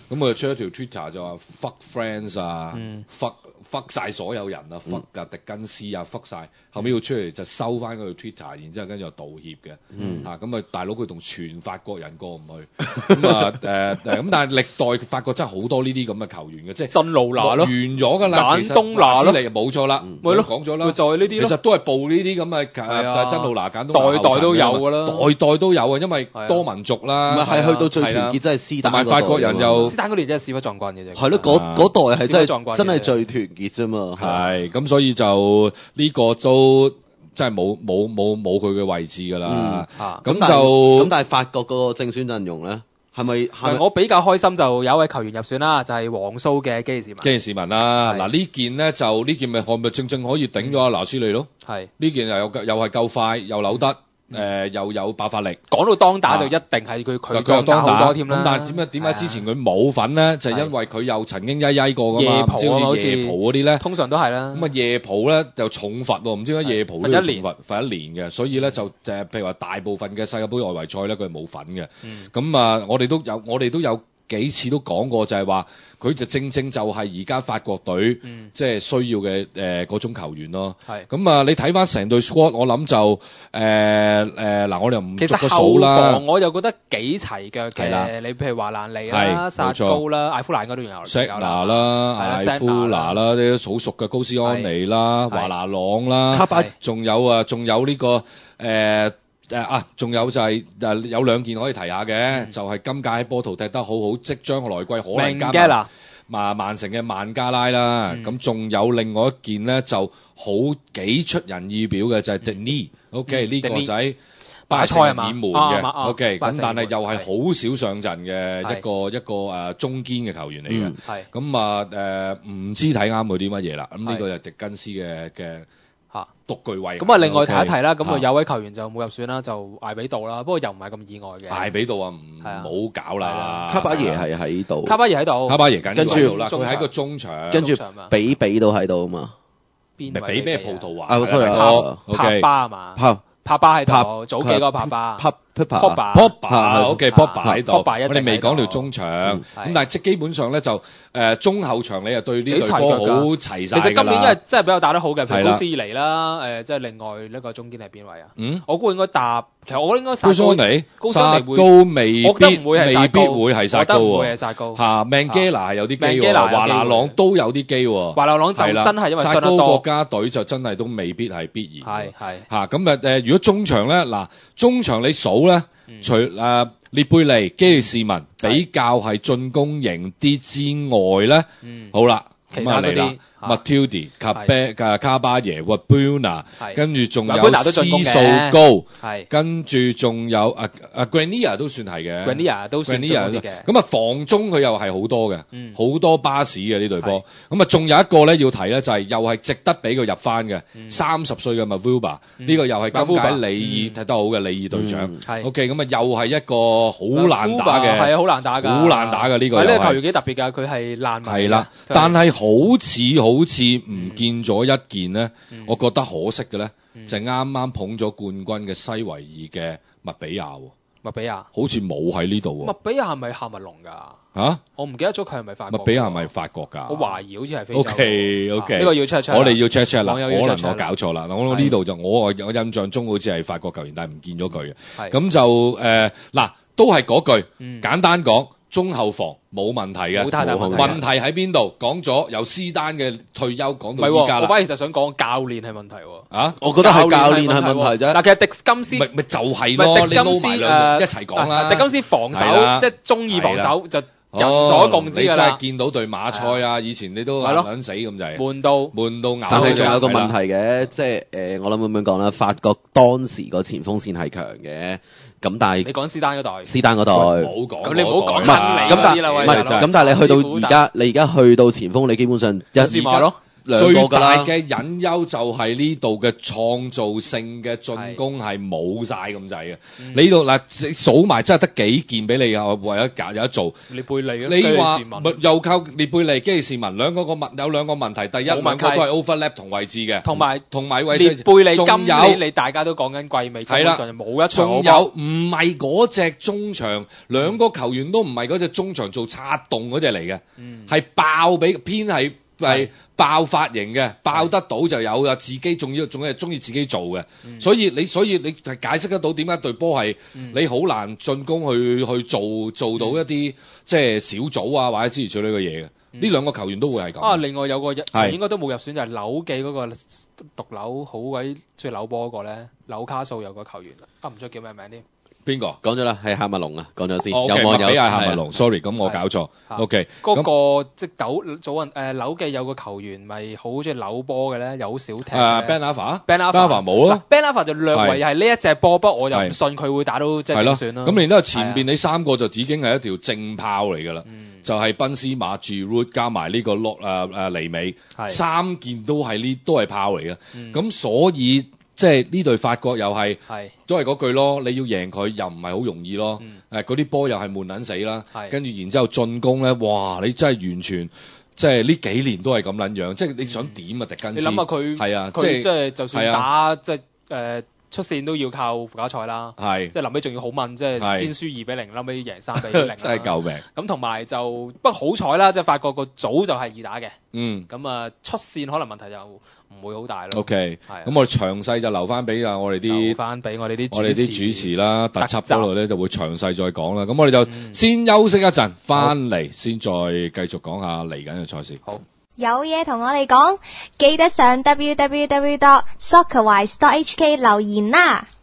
Speaker 6: 咁佢就出一條 Twitter 就話 fuck friends 啊、
Speaker 7: 嗯、
Speaker 6: fuck fuck 曬所有人啊、嗯、fuck 啊迪根斯啊 fuck 曬，後尾要出嚟就收翻嗰條 Twitter， 然之後跟住就道歉嘅。嗯，嚇咁啊大佬佢同全法國人過唔去，咁啊誒誒咁，但係歷代法國真係好多呢啲咁嘅球員嘅，即係
Speaker 7: 真路拿咯，
Speaker 6: 完咗㗎啦，
Speaker 7: 簡東拿咯，
Speaker 6: 冇錯啦，
Speaker 7: 咪咯
Speaker 6: 講咗啦，
Speaker 7: 就係呢啲咯，
Speaker 6: 其實都係報呢啲咁嘅真路拿簡東拿，
Speaker 7: 代代都有㗎啦，
Speaker 6: 代代都有啊，因為多民族啦，
Speaker 5: 唔係係去到最團結真係斯丹，
Speaker 6: 同埋法國人又
Speaker 7: 斯丹嗰年真係屎忽撞棍嘅啫，
Speaker 5: 係咯，嗰嗰代係真係真係最團結啫嘛，
Speaker 6: 係咁所以就呢個都真係冇冇冇冇佢嘅位置㗎啦，咁就
Speaker 5: 咁但係法國個正選陣容咧。係咪係
Speaker 7: 我比較開心就有一位球員入選啦，就係、是、黃蘇嘅基利士文。
Speaker 6: 基利士文啦，嗱呢件呢就呢件咪可咪正正可以頂咗阿拿斯利咯。係呢件又有又係夠快又扭得，誒、嗯呃、又有爆發力。講
Speaker 7: 到當打就一定係佢佢當打好多添啦。
Speaker 6: 咁但係點解點解之前佢冇份呢？就係因為佢又曾經曳曳過㗎嘛。夜蒲啊，好似夜蒲嗰啲咧，
Speaker 7: 通常都係啦。咁
Speaker 6: 啊夜蒲咧就重罰喎，唔知點解夜蒲都要重罰罰一年嘅，所以咧就誒譬如話大部分嘅世界盃外圍賽咧佢係冇份嘅。咁、嗯、啊我哋都有我哋都有幾次都講過就係話。佢就正正就係而家法國隊、嗯、即係需要嘅誒嗰種球員咯。係咁啊！你睇翻成隊 squad， 我諗就誒誒嗱，我哋又唔逐個數啦。
Speaker 7: 其實後防我又覺得幾齊腳嘅。你譬如華蘭尼啦、薩高啦、艾夫蘭嗰度有。
Speaker 6: 塞拿啦、艾夫拿啦，啲好熟嘅高斯安尼啦、華拿朗啦，卡巴仲有啊，仲有呢、這個誒。呃誒啊，仲有就係、是、誒有兩件可以提下嘅、嗯，就係、是、今屆喺波圖踢得好好，即將來季可能加埋曼曼城嘅曼加拉啦。咁、嗯、仲有另外一件咧，就好幾出人意表嘅就係迪尼。O.K. 呢、嗯、個仔巴塞爾門嘅。O.K. 咁但係又係好少上陣嘅一個一個誒、呃、中堅嘅球員嚟嘅。係咁啊誒，唔知睇啱佢啲乜嘢啦。咁呢個就係迪根斯嘅嘅。嚇獨具慧。咁啊，另外提一提啦，咁啊有位球員就冇入選啦，就艾比杜啦，不過又唔係咁意外嘅。艾比杜啊，唔好搞啦。卡巴耶係喺度。卡巴耶喺度。卡巴耶緊喺度啦，佢喺個中場。跟住比比都喺度啊嘛。邊位？比咩葡萄牙？啊，sorry，帕巴啊嘛。帕帕巴喺度，早幾個帕巴。Pogba，Pogba，OK，Pogba 喺度。我哋未講條中場，咁但係即基本上咧就誒中後場你又對呢隊波好齊曬㗎啦。其實今年因為真係比較打得好嘅，譬如高斯尼啦，誒即係另外呢個中堅係邊位啊？嗯，我估應該搭，其實我應該高斯尼，高斯尼會，未必，未必會係殺高喎。我覺得唔會係殺高。嚇 ，Mangala 係有啲機喎，華拿朗都有啲機喎。華拿朗就真係因為殺高國家隊就真係都未必係必然。係係嚇咁誒誒，如果中場咧嗱，中場你數咧。嗯、除誒、呃、列貝利、基利士文比較係進攻型啲之外咧、嗯，好啦，咁啊嚟啦。Matilde、卡巴、卡卡巴耶、Wabuna， 跟住仲有斯數高，跟住仲有啊啊 Grenier 都算係嘅 ，Grenier 都算嘅。咁啊防中佢又係好多嘅，好、嗯、多巴士嘅呢隊波。咁啊仲有一個咧要提咧就係、是、又係值得俾佢入翻嘅，三十歲嘅 Mavuba，呢個又係今屆里爾踢得好嘅里爾隊長。嗯、OK， 咁啊又係一個好難打嘅，係啊好難打㗎，好難打嘅呢個。呢個球員幾特別㗎，佢係爛埋。係啦，但係好似好。好似唔見咗一件咧、嗯，我覺得可惜嘅咧、嗯，就係啱啱捧咗冠軍嘅西維爾嘅麥比亞。麥比亞好似冇喺呢度喎。麥比亞係咪夏文龍㗎？嚇，我唔記得咗佢係咪法國。麥比亞係咪法國㗎？我懷疑好似係非洲。O K O K，呢個要 check check。我哋要 check check 啦，可能我搞錯啦。嗱，我呢度就我我印象中好似係法國球員，但係唔見咗佢嘅。咁就誒嗱、呃，都係嗰句、嗯，簡單講。中後防冇問題嘅，冇太大問題。問題喺邊度？講咗由斯丹嘅退休講到依家啦。我反而其實想講教練係問題喎。啊，我覺得係教練係問題啫。嗱，其實迪金斯咪咪就係咯，迪金斯誒一齊講啦。迪金斯防守即係中意防守就人所共知㗎啦。你真係見到對馬賽啊，以前你都撚死咁就係。悶到悶到咬。但係仲有個問題嘅，即係誒我諗咁樣講啦，法國當時個前鋒線係強嘅。咁但係你講斯丹嗰代，斯丹嗰代冇講，咁你唔好講啦。咁但係唔係咁，但係你去到而家，你而家去到前鋒，你基本上一斯馬咯，
Speaker 5: 兩個㗎啦。
Speaker 6: 最大嘅隱憂就係呢度嘅創造性嘅進攻係冇晒咁滯嘅。你呢度嗱數埋真係得幾件俾你啊，為咗揀有得做。
Speaker 7: 列貝利
Speaker 6: 你話又靠列貝利、基利士文兩個個問有兩個問題，第一兩個都係 overlap 同位置嘅，同埋同埋位置。
Speaker 7: 列貝利今年你大家都講緊季尾，基本上冇一場。
Speaker 6: 仲有唔係嗰隻中場，兩個球員都唔係嗰隻中場做策動嗰隻嚟嘅，係、嗯、爆俾偏係係爆發型嘅，爆得到就有啦，自己仲要仲係中意自己做嘅、嗯，所以你所以你係解釋得到點解隊波係你好難進攻去去做做到一啲、嗯、即係小組啊或者諸如此類嘅嘢嘅。呢、嗯、兩個球員都會係咁。啊，
Speaker 7: 另外有個應該都冇入選就係紐記嗰個獨扭好鬼中意扭波嗰個咧，紐卡素有個球員啊，唔知叫咩名添。
Speaker 6: 邊個
Speaker 5: 講咗啦？係夏麥龍啊，講咗先。
Speaker 6: 哦、okay, 有網友俾係夏麥龍 ，sorry， 咁我搞錯。OK，
Speaker 7: 嗰、那個即係斗早運誒紐記有個球員咪好中意扭波嘅咧，又好少踢。
Speaker 6: 誒 Ben Arfa，Ben
Speaker 7: Arfa
Speaker 6: 冇咯。
Speaker 7: Ben Arfa 就略為係呢一隻波，不過我就唔信佢會打到即係點算啦。
Speaker 6: 咁然之後前邊你三個就已經係一條正炮嚟㗎啦，就係賓斯馬、Giroud 加埋呢個洛誒誒尼美，三件都係呢都係炮嚟嘅。咁、嗯、所以。即係呢隊法國又係，都係嗰句咯。你要贏佢又唔係好容易咯。誒嗰啲波又係悶撚死啦。跟住然之後進攻咧，哇！你真係完全即係呢幾年都係咁撚樣。即係你想點啊？迪根斯？
Speaker 7: 你諗下佢係啊，即係即係就算打即係誒。呃出線都要靠附加賽啦，係即係臨尾仲要好問，即係先輸二比零，臨尾贏三比零，
Speaker 6: 真係救命。
Speaker 7: 咁同埋就不過好彩啦，即係法國個組就係易打嘅，嗯，咁啊出線可能問題就唔會好大咯。
Speaker 6: OK，係咁我哋詳細就留翻俾啊我哋啲留
Speaker 7: 翻俾我哋啲
Speaker 6: 我哋啲主持啦，特輯嗰度咧就會詳細再講啦。咁我哋就先休息一陣，翻嚟先再繼續講下嚟緊嘅賽事。好。
Speaker 8: 有嘢同我哋講，記得上 double-u double-u double-u dot soccerwise dot h k 留言啦。